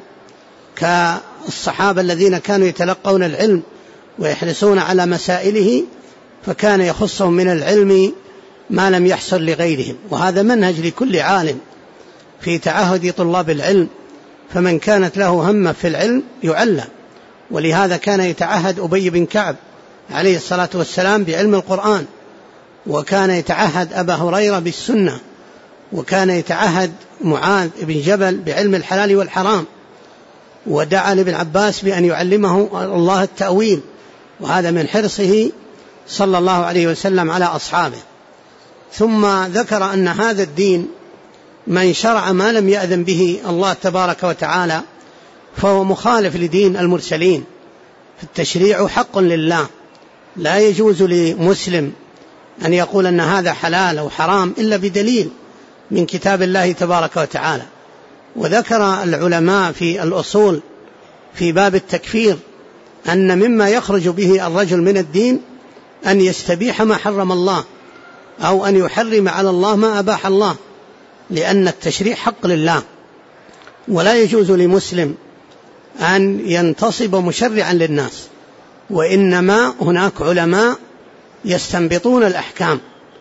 A: كالصحابة الذين كانوا يتلقون العلم ويحرصون على مسائله، فكان يخصهم من العلم ما لم يحصل لغيرهم، وهذا منهج لكل عالم في تعهد طلاب العلم، فمن كانت له همة في العلم يعلم. ولهذا كان يتعهد أبي بن كعب عليه الصلاة والسلام بعلم القرآن، وكان يتعهد أبا هريرة بالسنة، وكان يتعهد معاذ بن جبل بعلم الحلال والحرام، ودعا لابن عباس بأن يعلمه الله التأويل، وهذا من حرصه صلى الله عليه وسلم على أصحابه. ثم ذكر أن هذا الدين من شرع ما لم يأذن به الله تبارك وتعالى فهو مخالف لدين المرسلين، فالتشريع حق لله، لا يجوز لمسلم أن يقول أن هذا حلال أو حرام إلا بدليل من كتاب الله تبارك وتعالى. وذكر العلماء في الأصول في باب التكفير أن مما يخرج به الرجل من الدين أن يستبيح ما حرم الله أو أن يحرم على الله ما أباح الله، لأن التشريع حق لله، ولا يجوز لمسلم أن ينتصب مشرعا للناس، وإنما هناك علماء يستنبطون الأحكام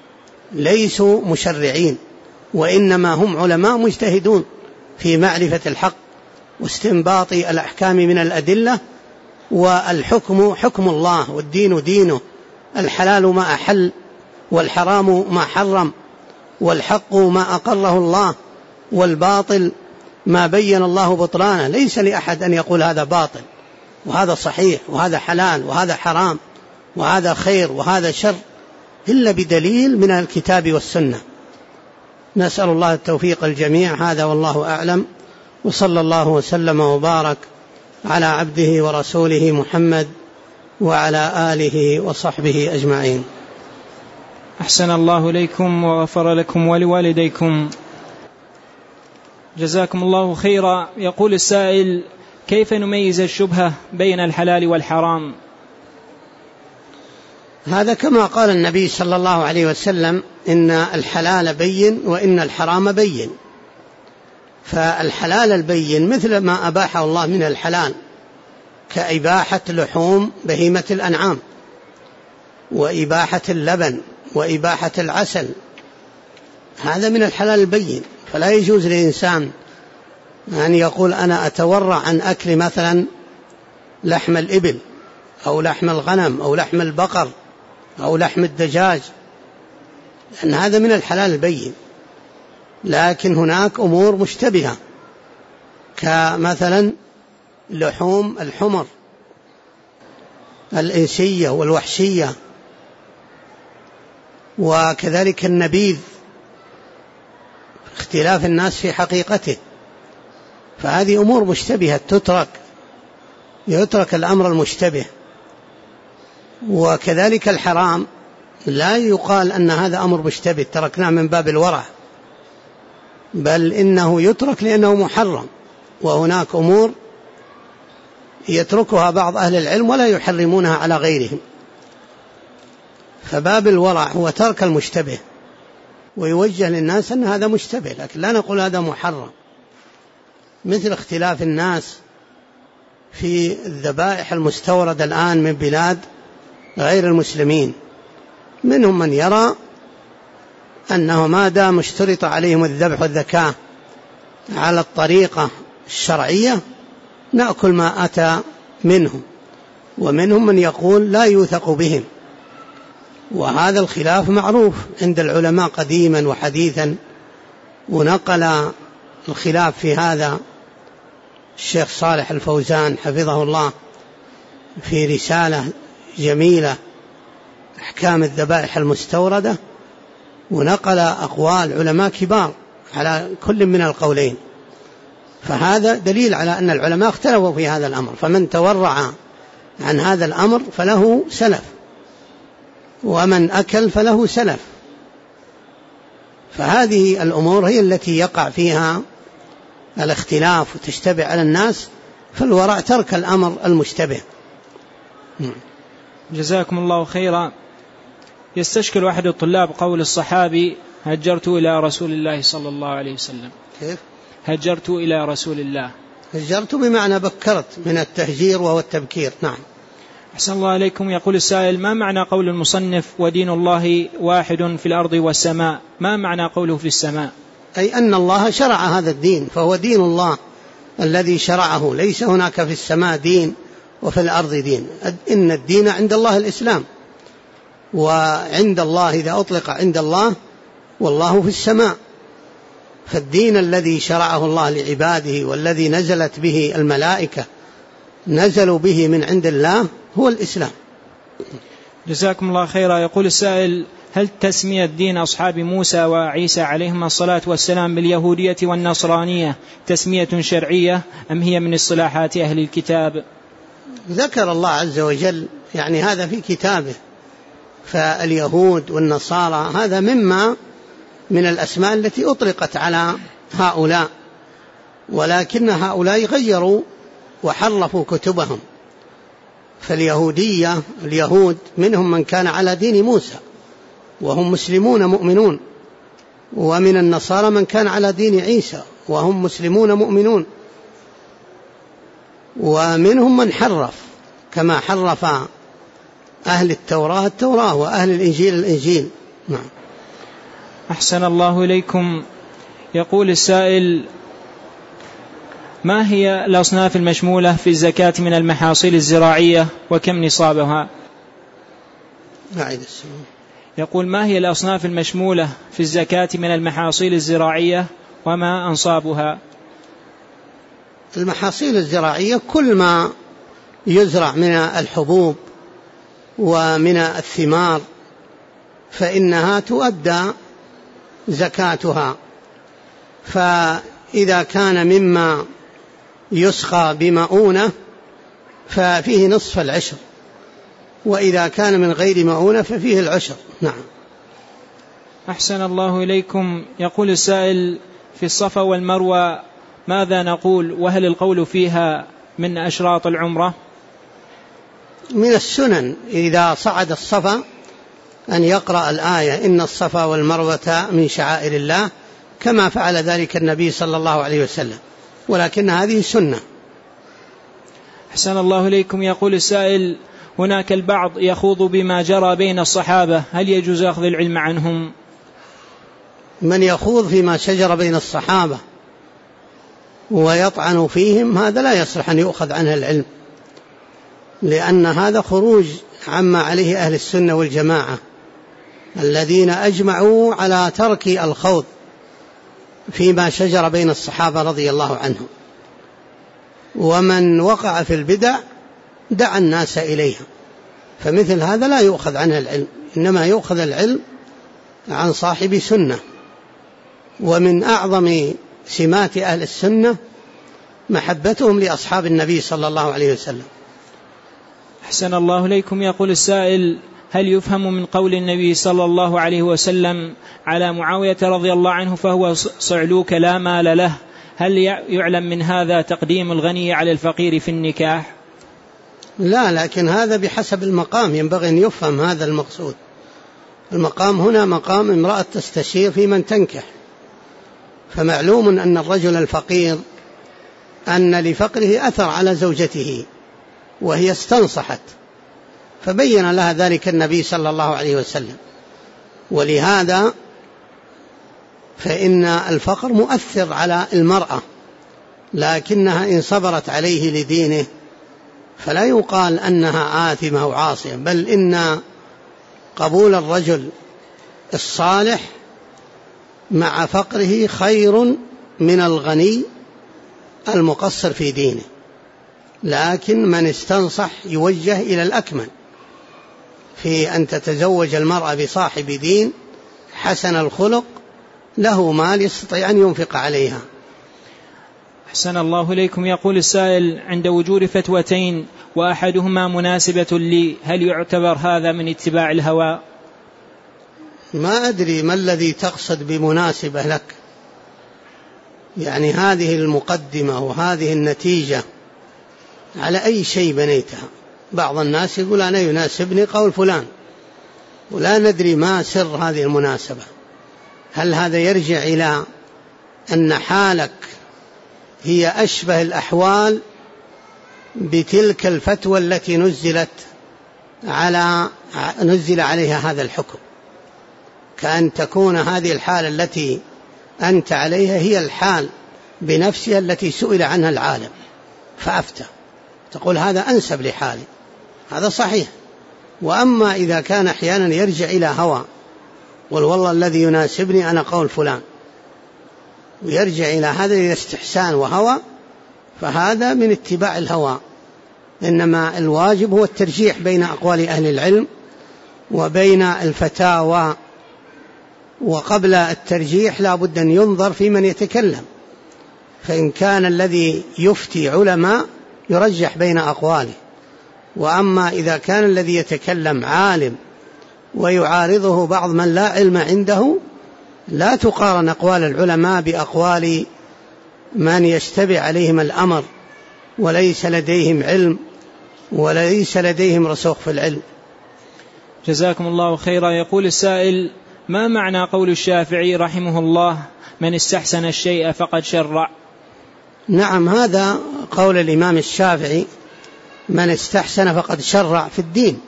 A: ليسوا مشرعين، وإنما هم علماء مجتهدون في معرفة الحق واستنباط الأحكام من الأدلة، والحكم حكم الله والدين دينه، الحلال ما أحل والحرام ما حرم، والحق ما أقره الله والباطل ما بين الله بطلانه. ليس لأحد أن يقول هذا باطل وهذا صحيح وهذا حلال وهذا حرام وهذا خير وهذا شر إلا بدليل من الكتاب والسنة. نسأل الله التوفيق الجميع، هذا والله أعلم، وصلى الله وسلم وبارك على عبده ورسوله محمد وعلى آله وصحبه أجمعين.
B: أحسن الله إليكم وغفر لكم ولوالديكم، جزاكم الله خيرا. يقول السائل: كيف نميز الشبهة بين الحلال والحرام؟
A: هذا كما قال النبي صلى الله عليه وسلم: إن الحلال بين وإن الحرام بين. فالحلال البين مثل ما أباحه الله من الحلال كإباحة لحوم بهيمة الأنعام، وإباحة اللبن، وإباحة العسل، هذا من الحلال البين. فلا يجوز لإنسان أن يقول أنا أتورع عن أكل مثلا لحم الإبل أو لحم الغنم أو لحم البقر أو لحم الدجاج، لأن هذا من الحلال البين. لكن هناك أمور مشتبهة كمثلا لحوم الحمر الإنسية والوحشية، وكذلك النبيذ، اختلاف الناس في حقيقته، فهذه أمور مشتبهة يترك الأمر المشتبه. وكذلك الحرام لا يقال أن هذا أمر مشتبه تركناه من باب الورع، بل إنه يترك لأنه محرم. وهناك أمور يتركها بعض أهل العلم ولا يحرمونها على غيرهم، فباب الورع هو ترك المشتبه ويوجه للناس أن هذا مشتبه، لكن لا نقول هذا محرم. مثل اختلاف الناس في الذبائح المستوردة الآن من بلاد غير المسلمين، منهم من يرى أنه ما دام اشترط عليهم الذبح والذكاة على الطريقة الشرعية نأكل ما أتى منهم، ومنهم من يقول لا يوثق بهم. وهذا الخلاف معروف عند العلماء قديما وحديثا، ونقل الخلاف في هذا الشيخ صالح الفوزان حفظه الله في رسالة جميلة أحكام الذبائح المستوردة، ونقل أقوال علماء كبار على كل من القولين. فهذا دليل على أن العلماء اختلفوا في هذا الأمر، فمن تورع عن هذا الأمر فله سلف، ومن أكل فله سلف. فهذه الأمور هي التي يقع فيها الاختلاف وتشتبه على الناس، فالورع ترك الأمر المشتبه.
B: جزاكم الله خيرا. يستشكل أحد الطلاب قول الصحابي هجرت إلى رسول الله صلى الله عليه وسلم.
A: كيف؟
B: هجرت إلى رسول الله.
A: هجرت بمعنى بكرت من التهجير وهو التبكير. نعم.
B: أحسن الله عليكم. يقول السائل: ما معنى قول المصنف ودين الله واحد في الأرض والسماء؟ ما معنى قوله في السماء؟
A: أي أن الله شرع هذا الدين، فهو دين الله الذي شرعه، ليس هناك في السماء دين وفي الأرض دين. إن الدين عند الله الإسلام، وعند الله إذا أطلق عند الله والله في السماء، فالدين الذي شرعه الله لعباده والذي نزلت به الملائكة نزلوا به من عند الله هو الإسلام.
B: جزاكم الله خيرا. يقول السائل: هل تسمية دين أصحاب موسى وعيسى عليهما الصلاة والسلام باليهودية والنصرانية تسمية شرعية أم هي من اصطلاحات أهل الكتاب؟
A: ذكر الله عز وجل يعني هذا في كتابه، فاليهود والنصارى هذا مما من الأسماء التي أطلقت على هؤلاء، ولكن هؤلاء غيروا وحرفوا كتبهم. فاليهودية اليهود منهم من كان على دين موسى وهم مسلمون مؤمنون، ومن النصارى من كان على دين عيسى وهم مسلمون مؤمنون، ومنهم من حرف كما حرف أهل التوراة وأهل الإنجيل. نعم.
B: أحسن الله إليكم. يقول السائل: ما هي الأصناف المشمولة في الزكاة من المحاصيل الزراعية وكم نصابها؟ يقول: ما هي الأصناف المشمولة في الزكاة من المحاصيل الزراعية وما أنصابها؟
A: المحاصيل الزراعية كل ما يزرع من الحبوب ومن الثمار فإنها تؤدى زكاتها، فإذا كان مما يسقى بمؤونة ففيه نصف العشر، وإذا كان من غير مؤونة ففيه العشر. نعم.
B: أحسن الله إليكم. يقول السائل: في الصفا والمروة ماذا نقول، وهل القول فيها من أشراط العمرة؟
A: من السنن إذا صعد الصفا أن يقرأ الآية إن الصفا والمروة من شعائر الله، كما فعل ذلك النبي صلى الله عليه وسلم، ولكن هذه سنة.
B: أحسن الله إليكم. يقول السائل: هناك البعض يخوض بما جرى بين الصحابة، هل يجوز أخذ العلم عنهم؟
A: من يخوض فيما شجر بين الصحابة ويطعن فيهم هذا لا يصلح أن يؤخذ عنه العلم، لأن هذا خروج عما عليه أهل السنة والجماعة الذين أجمعوا على ترك الخوض فيما شجر بين الصحابة رضي الله عنهم. ومن وقع في البدع دعا الناس إليها، فمثل هذا لا يؤخذ عنه العلم، إنما يؤخذ العلم عن صاحب سنة. ومن أعظم سمات أهل السنة محبتهم لأصحاب النبي صلى الله عليه وسلم.
B: أحسن الله إليكم. يقول السائل: هل يفهم من قول النبي صلى الله عليه وسلم على معاوية رضي الله عنه فهو صعلوك لا مال له، هل يعلم من هذا تقديم الغني على الفقير في النكاح؟
A: لا، لكن هذا بحسب المقام، ينبغي أن يفهم هذا المقصود. المقام هنا مقام امرأة تستشير في من تنكح، فمعلوم أن الرجل الفقير أن لفقره أثر على زوجته وهي استنصحت، فبين لها ذلك النبي صلى الله عليه وسلم. ولهذا فإن الفقر مؤثر على المرأة، لكنها إن صبرت عليه لدينه فلا يقال أنها آثمة أو عاصية، بل إن قبول الرجل الصالح مع فقره خير من الغني المقصر في دينه. لكن من استنصح يوجه إلى الأكمل في أن تتزوج المرأة بصاحب دين حسن الخلق له مال يستطيع أن ينفق عليها.
B: أحسن الله إليكم. يقول السائل: عند وجود فتوتين وأحدهما مناسبة لي، هل يعتبر هذا من اتباع الهوى؟
A: ما أدري ما الذي تقصد بمناسبة لك، يعني هذه المقدمة وهذه النتيجة على أي شيء بنيتها؟ بعض الناس يقول أنا يناسبني قول فلان، ولا ندري ما سر هذه المناسبة. هل هذا يرجع إلى أن حالك هي أشبه الأحوال بتلك الفتوى التي نزل عليها هذا الحكم، كأن تكون هذه الحالة التي أنت عليها هي الحال بنفسها التي سئل عنها العالم فأفتى، تقول هذا أنسب لحالي، هذا صحيح. وأما إذا كان أحيانا يرجع إلى هوى، قل والله الذي يناسبني أنا قول فلان، ويرجع إلى هذا الاستحسان وهوى، فهذا من اتباع الهوى. إنما الواجب هو الترجيح بين أقوال أهل العلم وبين الفتاوى، وقبل الترجيح لا بد أن ينظر في من يتكلم، فإن كان الذي يفتي علماء يرجح بين أقواله، وأما إذا كان الذي يتكلم عالم ويعارضه بعض من لا علم عنده لا تقارن أقوال العلماء بأقوال من يشتبه عليهم الأمر وليس لديهم علم وليس لديهم رسوخ في العلم.
B: جزاكم الله خيرا. يقول السائل: ما معنى قول الشافعي رحمه الله: من استحسن الشيء فقد شرع؟
A: نعم، هذا قول الإمام الشافعي، من استحسن فقد شرع في الدين،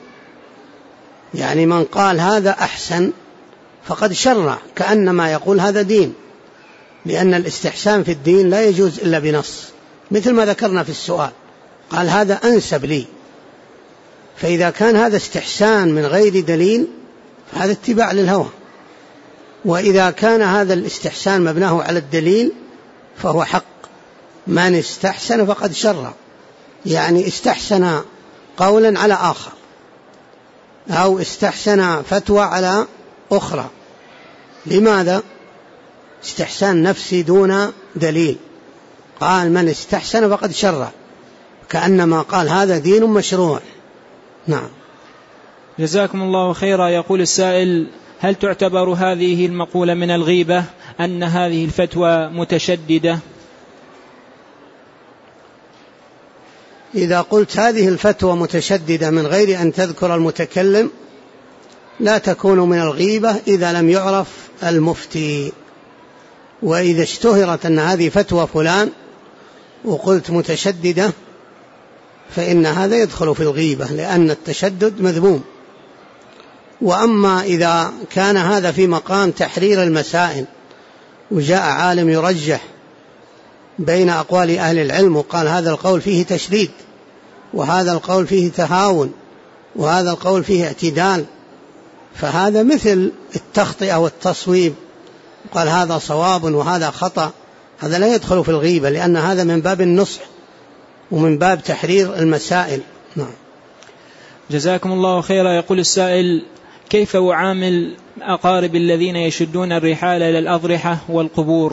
A: يعني من قال هذا أحسن فقد شرع، كأنما يقول هذا دين، لأن الاستحسان في الدين لا يجوز إلا بنص، مثل ما ذكرنا في السؤال، قال هذا أنسب لي، فإذا كان هذا استحسان من غير دليل فهذا اتباع للهوى، وإذا كان هذا الاستحسان مبناه على الدليل فهو حق. من استحسن فقد شرع، يعني استحسن قولا على آخر، أو استحسن فتوى على أخرى. لماذا؟ استحسان نفسي دون دليل. قال من استحسن فقد شرع، كأنما قال هذا دين مشروع. نعم.
B: جزاكم الله خيرا. يقول السائل: هل تعتبر هذه المقولة من الغيبة أن هذه الفتوى متشددة؟
A: إذا قلت هذه الفتوى متشددة من غير أن تذكر المتكلم لا تكون من الغيبة إذا لم يعرف المفتي. وإذا اشتهرت أن هذه فتوى فلان وقلت متشددة فإن هذا يدخل في الغيبة، لأن التشدد مذموم. وأما إذا كان هذا في مقام تحرير المسائل وجاء عالم يرجح بين أقوال أهل العلم وقال هذا القول فيه تشديد، وهذا القول فيه تهاون، وهذا القول فيه اعتدال، فهذا مثل التخطئة والتصويب، قال هذا صواب وهذا خطأ، هذا لا يدخل في الغيبة، لأن هذا من باب النصح ومن باب تحرير المسائل. نعم.
B: جزاكم الله خيرا. يقول السائل: كيف أعامل أقارب الذين يشدون الرحال إلى الأضرحة والقبور؟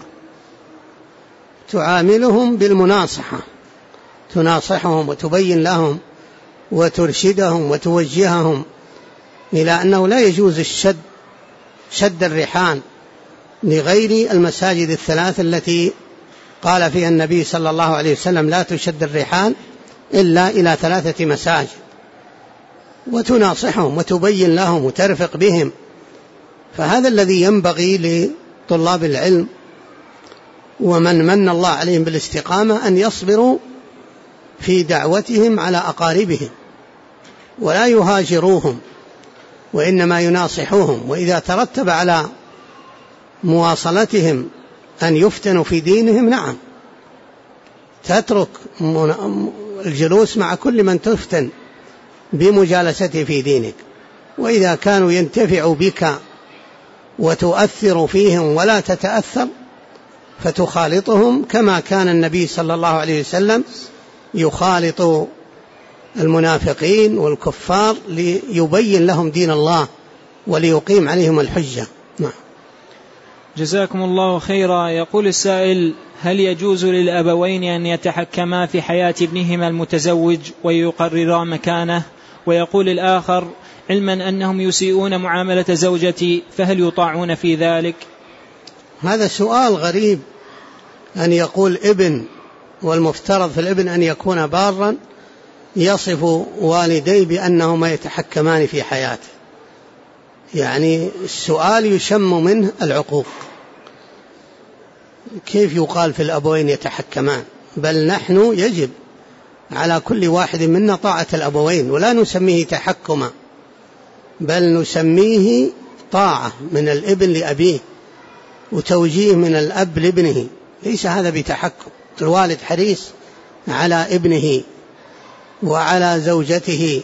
A: تعاملهم بالمناصحة، تناصحهم وتبين لهم وترشدهم وتوجههم إلى أنه لا يجوز شد الرحال لغير المساجد الثلاث التي قال فيها النبي صلى الله عليه وسلم لا تشد الرحال إلا إلى 3 مساجد، وتناصحهم وتبين لهم وترفق بهم. فهذا الذي ينبغي لطلاب العلم ومن من الله عليهم بالاستقامة، أن يصبروا في دعوتهم على أقاربهم ولا يهاجروهم، وإنما يناصحوهم. وإذا ترتب على مواصلتهم أن يفتنوا في دينهم، نعم، تترك الجلوس مع كل من تفتن بمجالسته في دينك. وإذا كانوا ينتفعوا بك وتؤثر فيهم ولا تتأثر، فتخالطهم كما كان النبي صلى الله عليه وسلم يخالط المنافقين والكفار ليبين لهم دين الله وليقيم عليهم الحجة. نعم.
B: جزاكم الله خيرا. يقول السائل: هل يجوز للأبوين أن يتحكما في حياة ابنهما المتزوج ويقررا مكانه؟ ويقول الآخر: علما أنهم يسيئون معاملة زوجتي، فهل يطاعون في ذلك؟
A: هذا سؤال غريب، أن يقول ابن، والمفترض في الابن أن يكون بارا، يصف والديه بأنهما يتحكمان في حياته. يعني السؤال يشم منه العقوق. كيف يقال في الأبوين يتحكمان؟ بل نحن يجب على كل واحد منا طاعة الأبوين، ولا نسميه تحكما، بل نسميه طاعة من الابن لأبيه وتوجيه من الأب لابنه، ليس هذا بتحكم. الوالد حريص على ابنه وعلى زوجته،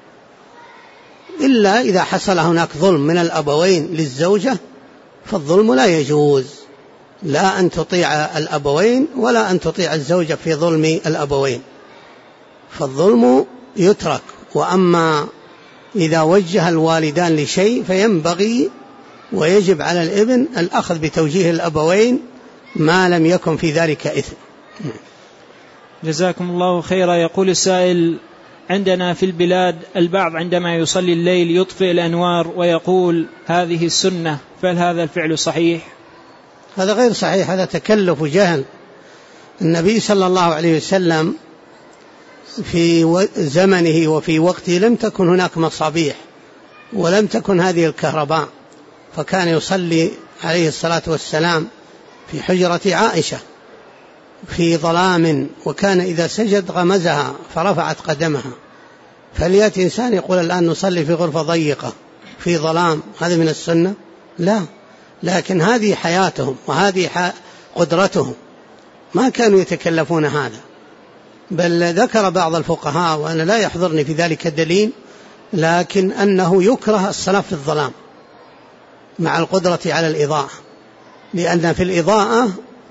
A: إلا إذا حصل هناك ظلم من الأبوين للزوجة، فالظلم لا يجوز، لا أن تطيع الأبوين ولا أن تطيع الزوجة في ظلم الأبوين، فالظلم يترك. وأما إذا وجه الوالدان لشيء فينبغي ويجب على الابن الأخذ بتوجيه الأبوين ما لم يكن في ذلك إثم.
B: جزاكم الله خيرا. يقول السائل: عندنا في البلاد البعض عندما يصلي الليل يطفئ الأنوار ويقول هذه السنة، فهل هذا الفعل صحيح؟
A: هذا غير صحيح، هذا تكلف وجهل. النبي صلى الله عليه وسلم في زمنه وفي وقته لم تكن هناك مصابيح ولم تكن هذه الكهرباء، فكان يصلي عليه الصلاة والسلام في حجرة عائشة في ظلام، وكان إذا سجد غمزها فرفعت قدمها. فليأتي إنسان يقول الآن نصلي في غرفة ضيقة في ظلام، هذا من السنة؟ لا، لكن هذه حياتهم وهذه قدرتهم، ما كانوا يتكلفون هذا. بل ذكر بعض الفقهاء، وأنا لا يحضرني في ذلك الدليل، لكن أنه يكره الصلاة في الظلام مع القدرة على الإضاءة، لأن في الإضاءة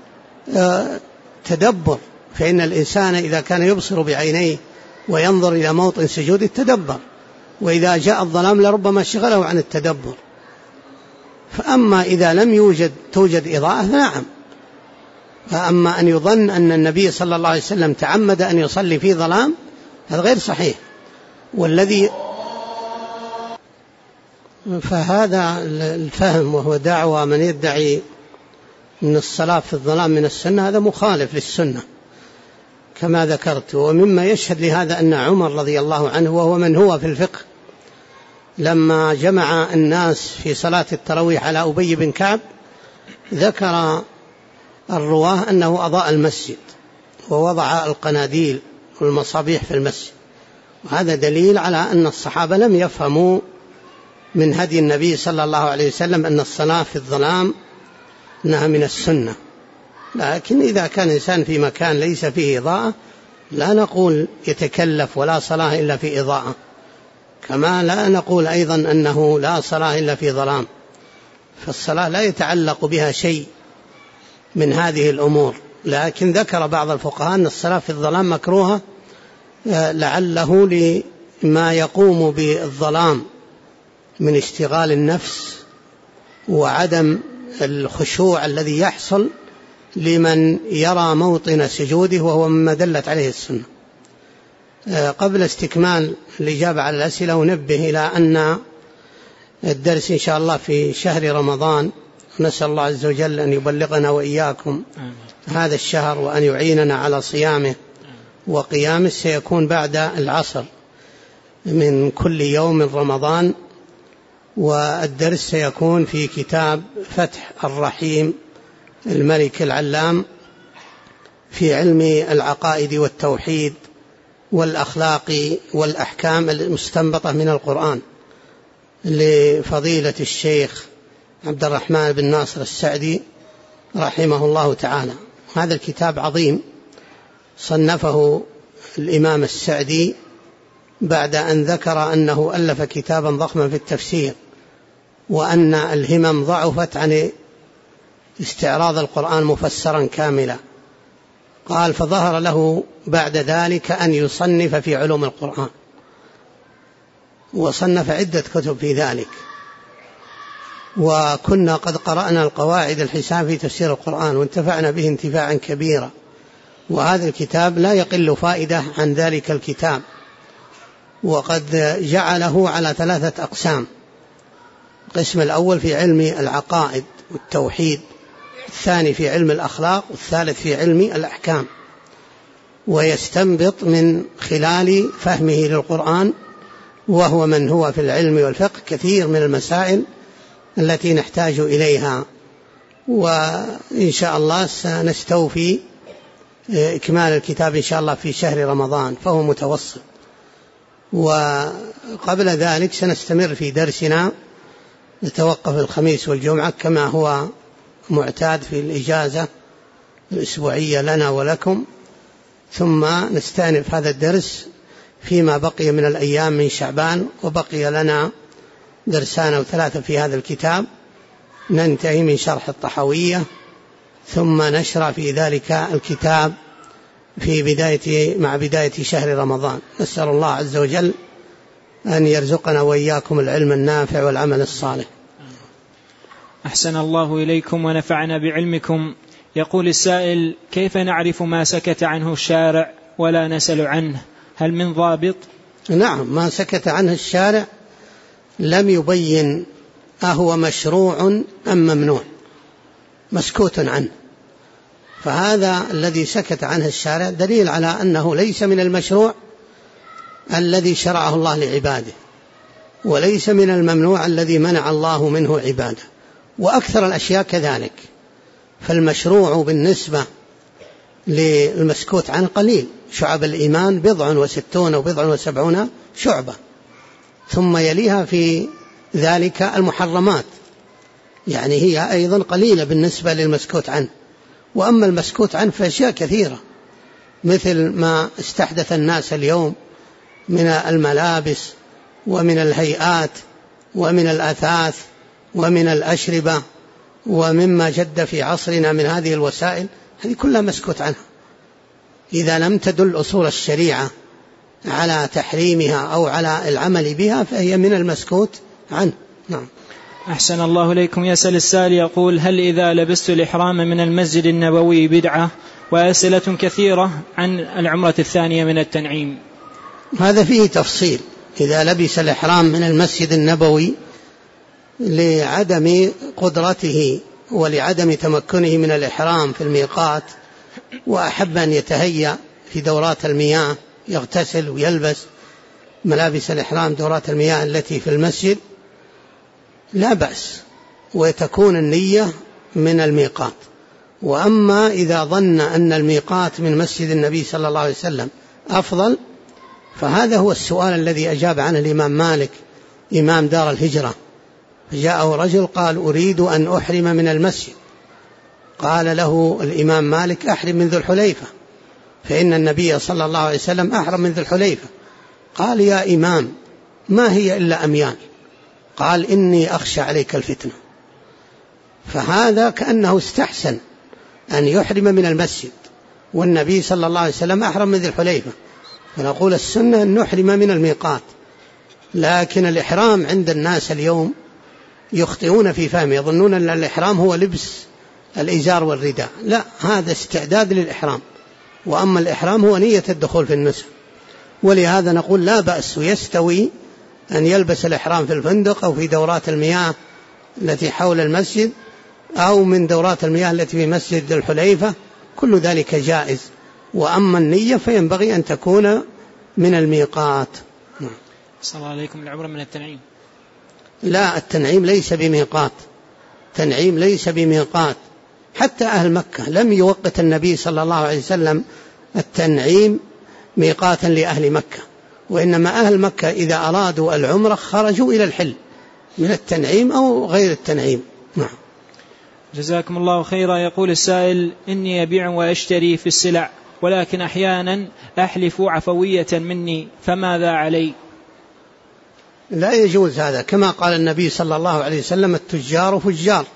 A: تدبر، فإن الإنسان إذا كان يبصر بعينيه وينظر إلى موطن سجود التدبر، وإذا جاء الظلام لربما شغله عن التدبر. فأما إذا لم توجد إضاءة فنعم. فأما أن يظن أن النبي صلى الله عليه وسلم تعمد أن يصلي في ظلام، هذا غير صحيح. فهذا الفهم وهو دعوة من يدعي أن الصلاة في الظلام من السنة، هذا مخالف للسنة كما ذكرت. ومما يشهد لهذا أن عمر رضي الله عنه، وهو من هو في الفقه، لما جمع الناس في صلاة التراويح على أبي بن كعب، ذكر الرواه أنه أضاء المسجد ووضع القناديل والمصابيح في المسجد، وهذا دليل على أن الصحابة لم يفهموا من هدي النبي صلى الله عليه وسلم أن الصلاة في الظلام أنها من السنة. لكن إذا كان إنسان في مكان ليس فيه إضاءة لا نقول يتكلف ولا صلاة إلا في إضاءة، كما لا نقول أيضا أنه لا صلاة إلا في ظلام، فالصلاة لا يتعلق بها شيء من هذه الأمور. لكن ذكر بعض الفقهاء أن الصلاة في الظلام مكروهة لعله لما يقوم بالظلام من اشتغال النفس وعدم الخشوع الذي يحصل لمن يرى موطن سجوده، وهو مما دلت عليه السنة. قبل استكمال الإجابة على الأسئلة ونبه إلى أن الدرس إن شاء الله في شهر رمضان، نسأل الله عز وجل أن يبلغنا وإياكم هذا الشهر وأن يعيننا على صيامه وقيامه، سيكون بعد العصر من كل يوم من رمضان، والدرس سيكون في كتاب فتح الرحيم الملك العلام في علم العقائد والتوحيد والأخلاق والأحكام المستنبطة من القرآن لفضيلة الشيخ عبد الرحمن بن ناصر السعدي رحمه الله تعالى. هذا الكتاب عظيم صنفه الإمام السعدي بعد أن ذكر أنه ألف كتابا ضخما في التفسير، وأن الهمم ضعفت عن استعراض القرآن مفسرا كاملا. قال فظهر له بعد ذلك أن يصنف في علوم القرآن، وصنف عدة كتب في ذلك، وكنا قد قرأنا القواعد الحسان في تفسير القرآن وانتفعنا به انتفاعا كبيرا. وهذا الكتاب لا يقل فائدة عن ذلك الكتاب، وقد جعله على 3 أقسام: القسم الأول في علم العقائد والتوحيد، الثاني في علم الأخلاق، والثالث في علم الأحكام، ويستنبط من خلال فهمه للقرآن، وهو من هو في العلم والفقه كثير من المسائل التي نحتاج إليها. وإن شاء الله سنستوفي إكمال الكتاب إن شاء الله في شهر رمضان، فهو متوسط. وقبل ذلك سنستمر في درسنا، نتوقف الخميس والجمعة كما هو معتاد في الإجازة الأسبوعية لنا ولكم، ثم نستأنف هذا الدرس فيما بقي من الأيام من شعبان، وبقي لنا درسان أو 3 في هذا الكتاب. ننتهي من شرح الطحاوية، ثم نشرع في ذلك الكتاب مع بداية شهر رمضان. نسأل الله عز وجل أن يرزقنا وإياكم العلم النافع والعمل الصالح.
B: أحسن الله إليكم ونفعنا بعلمكم. يقول السائل: كيف نعرف ما سكت عنه الشارع ولا نسأل عنه؟ هل من ضابط؟
A: نعم، ما سكت عنه الشارع لم يبين أهو مشروع أم ممنوع، مسكوت عنه، فهذا الذي سكت عنه الشارع دليل على أنه ليس من المشروع الذي شرعه الله لعباده، وليس من الممنوع الذي منع الله منه عباده، وأكثر الأشياء كذلك. فالمشروع بالنسبة للمسكوت عنه قليل. شعب الإيمان 60 أو 70 شعبة، ثم يليها في ذلك المحرمات، يعني هي أيضا قليلة بالنسبة للمسكوت عنه. وأما المسكوت عنه فأشياء كثيرة، مثل ما استحدث الناس اليوم من الملابس ومن الهيئات ومن الأثاث ومن الأشربة ومما جد في عصرنا من هذه الوسائل، هذه كلها مسكوت عنها. إذا لم تدل أصول الشريعة على تحريمها أو على العمل بها فهي من المسكوت عنه. نعم.
B: أحسن الله إليكم. يسأل السائل يقول: هل إذا لبست الإحرام من المسجد النبوي بدعة؟ وأسئلة كثيرة عن العمرة الثانية من التنعيم.
A: هذا فيه تفصيل. إذا لبس الإحرام من المسجد النبوي لعدم قدرته ولعدم تمكنه من الإحرام في الميقات، وأحب أن يتهيأ في دورات المياه، يغتسل ويلبس ملابس الإحرام دورات المياه التي في المسجد، لا بأس، وتكون النية من الميقات. وأما إذا ظن أن الميقات من مسجد النبي صلى الله عليه وسلم أفضل، فهذا هو السؤال الذي أجاب عنه الإمام مالك إمام دار الهجرة. جاءه رجل قال: أريد أن أحرم من المسجد، قال له الإمام مالك أحرم من ذو الحليفة، فإن النبي صلى الله عليه وسلم أحرم من ذو الحليفة. قال يا إمام ما هي إلا أميال. قال إني أخشى عليك الفتنة. فهذا كأنه استحسن أن يحرم من المسجد، والنبي صلى الله عليه وسلم أحرم من ذي الحليفة. فنقول السنة أن نحرم من الميقات. لكن الإحرام عند الناس اليوم يخطئون في فهم، يظنون أن الإحرام هو لبس الإزار والرداء. لا، هذا استعداد للإحرام، وأما الإحرام هو نية الدخول في النسك. ولهذا نقول لا بأس، يستوي أن يلبس الإحرام في الفندق أو في دورات المياه التي حول المسجد أو من دورات المياه التي في مسجد الحليفة، كل ذلك جائز. وأما النية فينبغي أن تكون من الميقات.
B: صلى الله عليكم. العمرة من التنعيم؟
A: لا، التنعيم ليس بميقات، التنعيم ليس بميقات. حتى أهل مكة لم يوقت النبي صلى الله عليه وسلم التنعيم ميقاتا لأهل مكة، وإنما أهل مكة إذا أرادوا العمرة خرجوا إلى الحل من التنعيم أو غير التنعيم. نعم.
B: جزاكم الله خيرا. يقول السائل: إني أبيع وأشتري في السلع، ولكن أحيانا أحلف عفوية مني، فماذا علي؟
A: لا يجوز هذا، كما قال النبي صلى الله عليه وسلم: التجار فجار.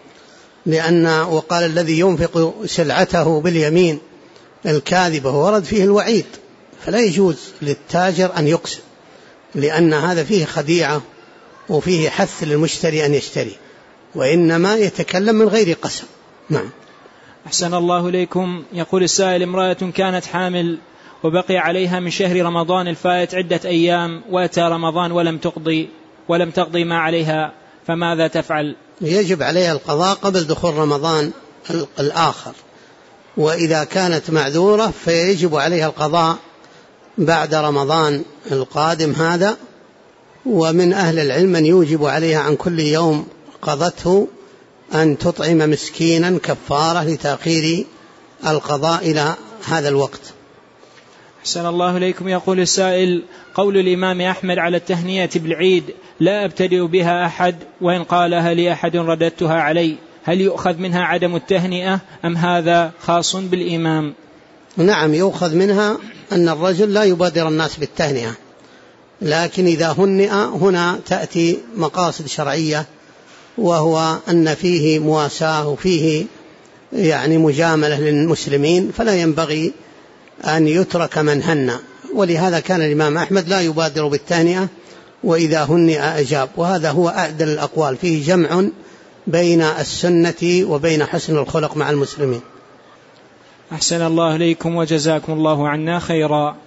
A: وقال الذي ينفق سلعته باليمين الكاذبة، ورد فيه الوعيد. فلا يجوز للتاجر أن يقسم، لأن هذا فيه خديعة وفيه حث للمشتري أن يشتري، وإنما يتكلم من غير قسم. نعم. أحسن
B: الله إليكم. يقول السائل: امرأة كانت حامل وبقي عليها من شهر رمضان الفائت عدة أيام، وأتى رمضان ولم تقضي ما عليها، فماذا تفعل؟
A: يجب عليها القضاء قبل دخول رمضان الآخر، وإذا كانت معذورة فيجب عليها القضاء بعد رمضان القادم هذا. ومن أهل العلم من يوجب عليها عن كل يوم قضته أن تطعم مسكينا كفارة لتأخير القضاء إلى هذا الوقت.
B: أحسن الله إليكم. يقول السائل: قول الإمام أحمد على التهنئة بالعيد: لا أبتدئ بها أحد، وإن قالها لي أحد رددتها علي، هل يؤخذ منها عدم التهنئة أم هذا خاص بالإمام؟
A: نعم، يؤخذ منها أن الرجل لا يبادر الناس بالتهنئة، لكن إذا هنئ هنا تأتي مقاصد شرعية، وهو أن فيه مواساة وفيه مجاملة للمسلمين، فلا ينبغي أن يترك من هنى. ولهذا كان الإمام أحمد لا يبادر بالتهنئة، وإذا هنئ أجاب. وهذا هو أعدل الأقوال، فيه جمع بين السنة وبين حسن الخلق مع المسلمين.
B: أحسن الله إليكم وجزاكم الله عنا خيرا.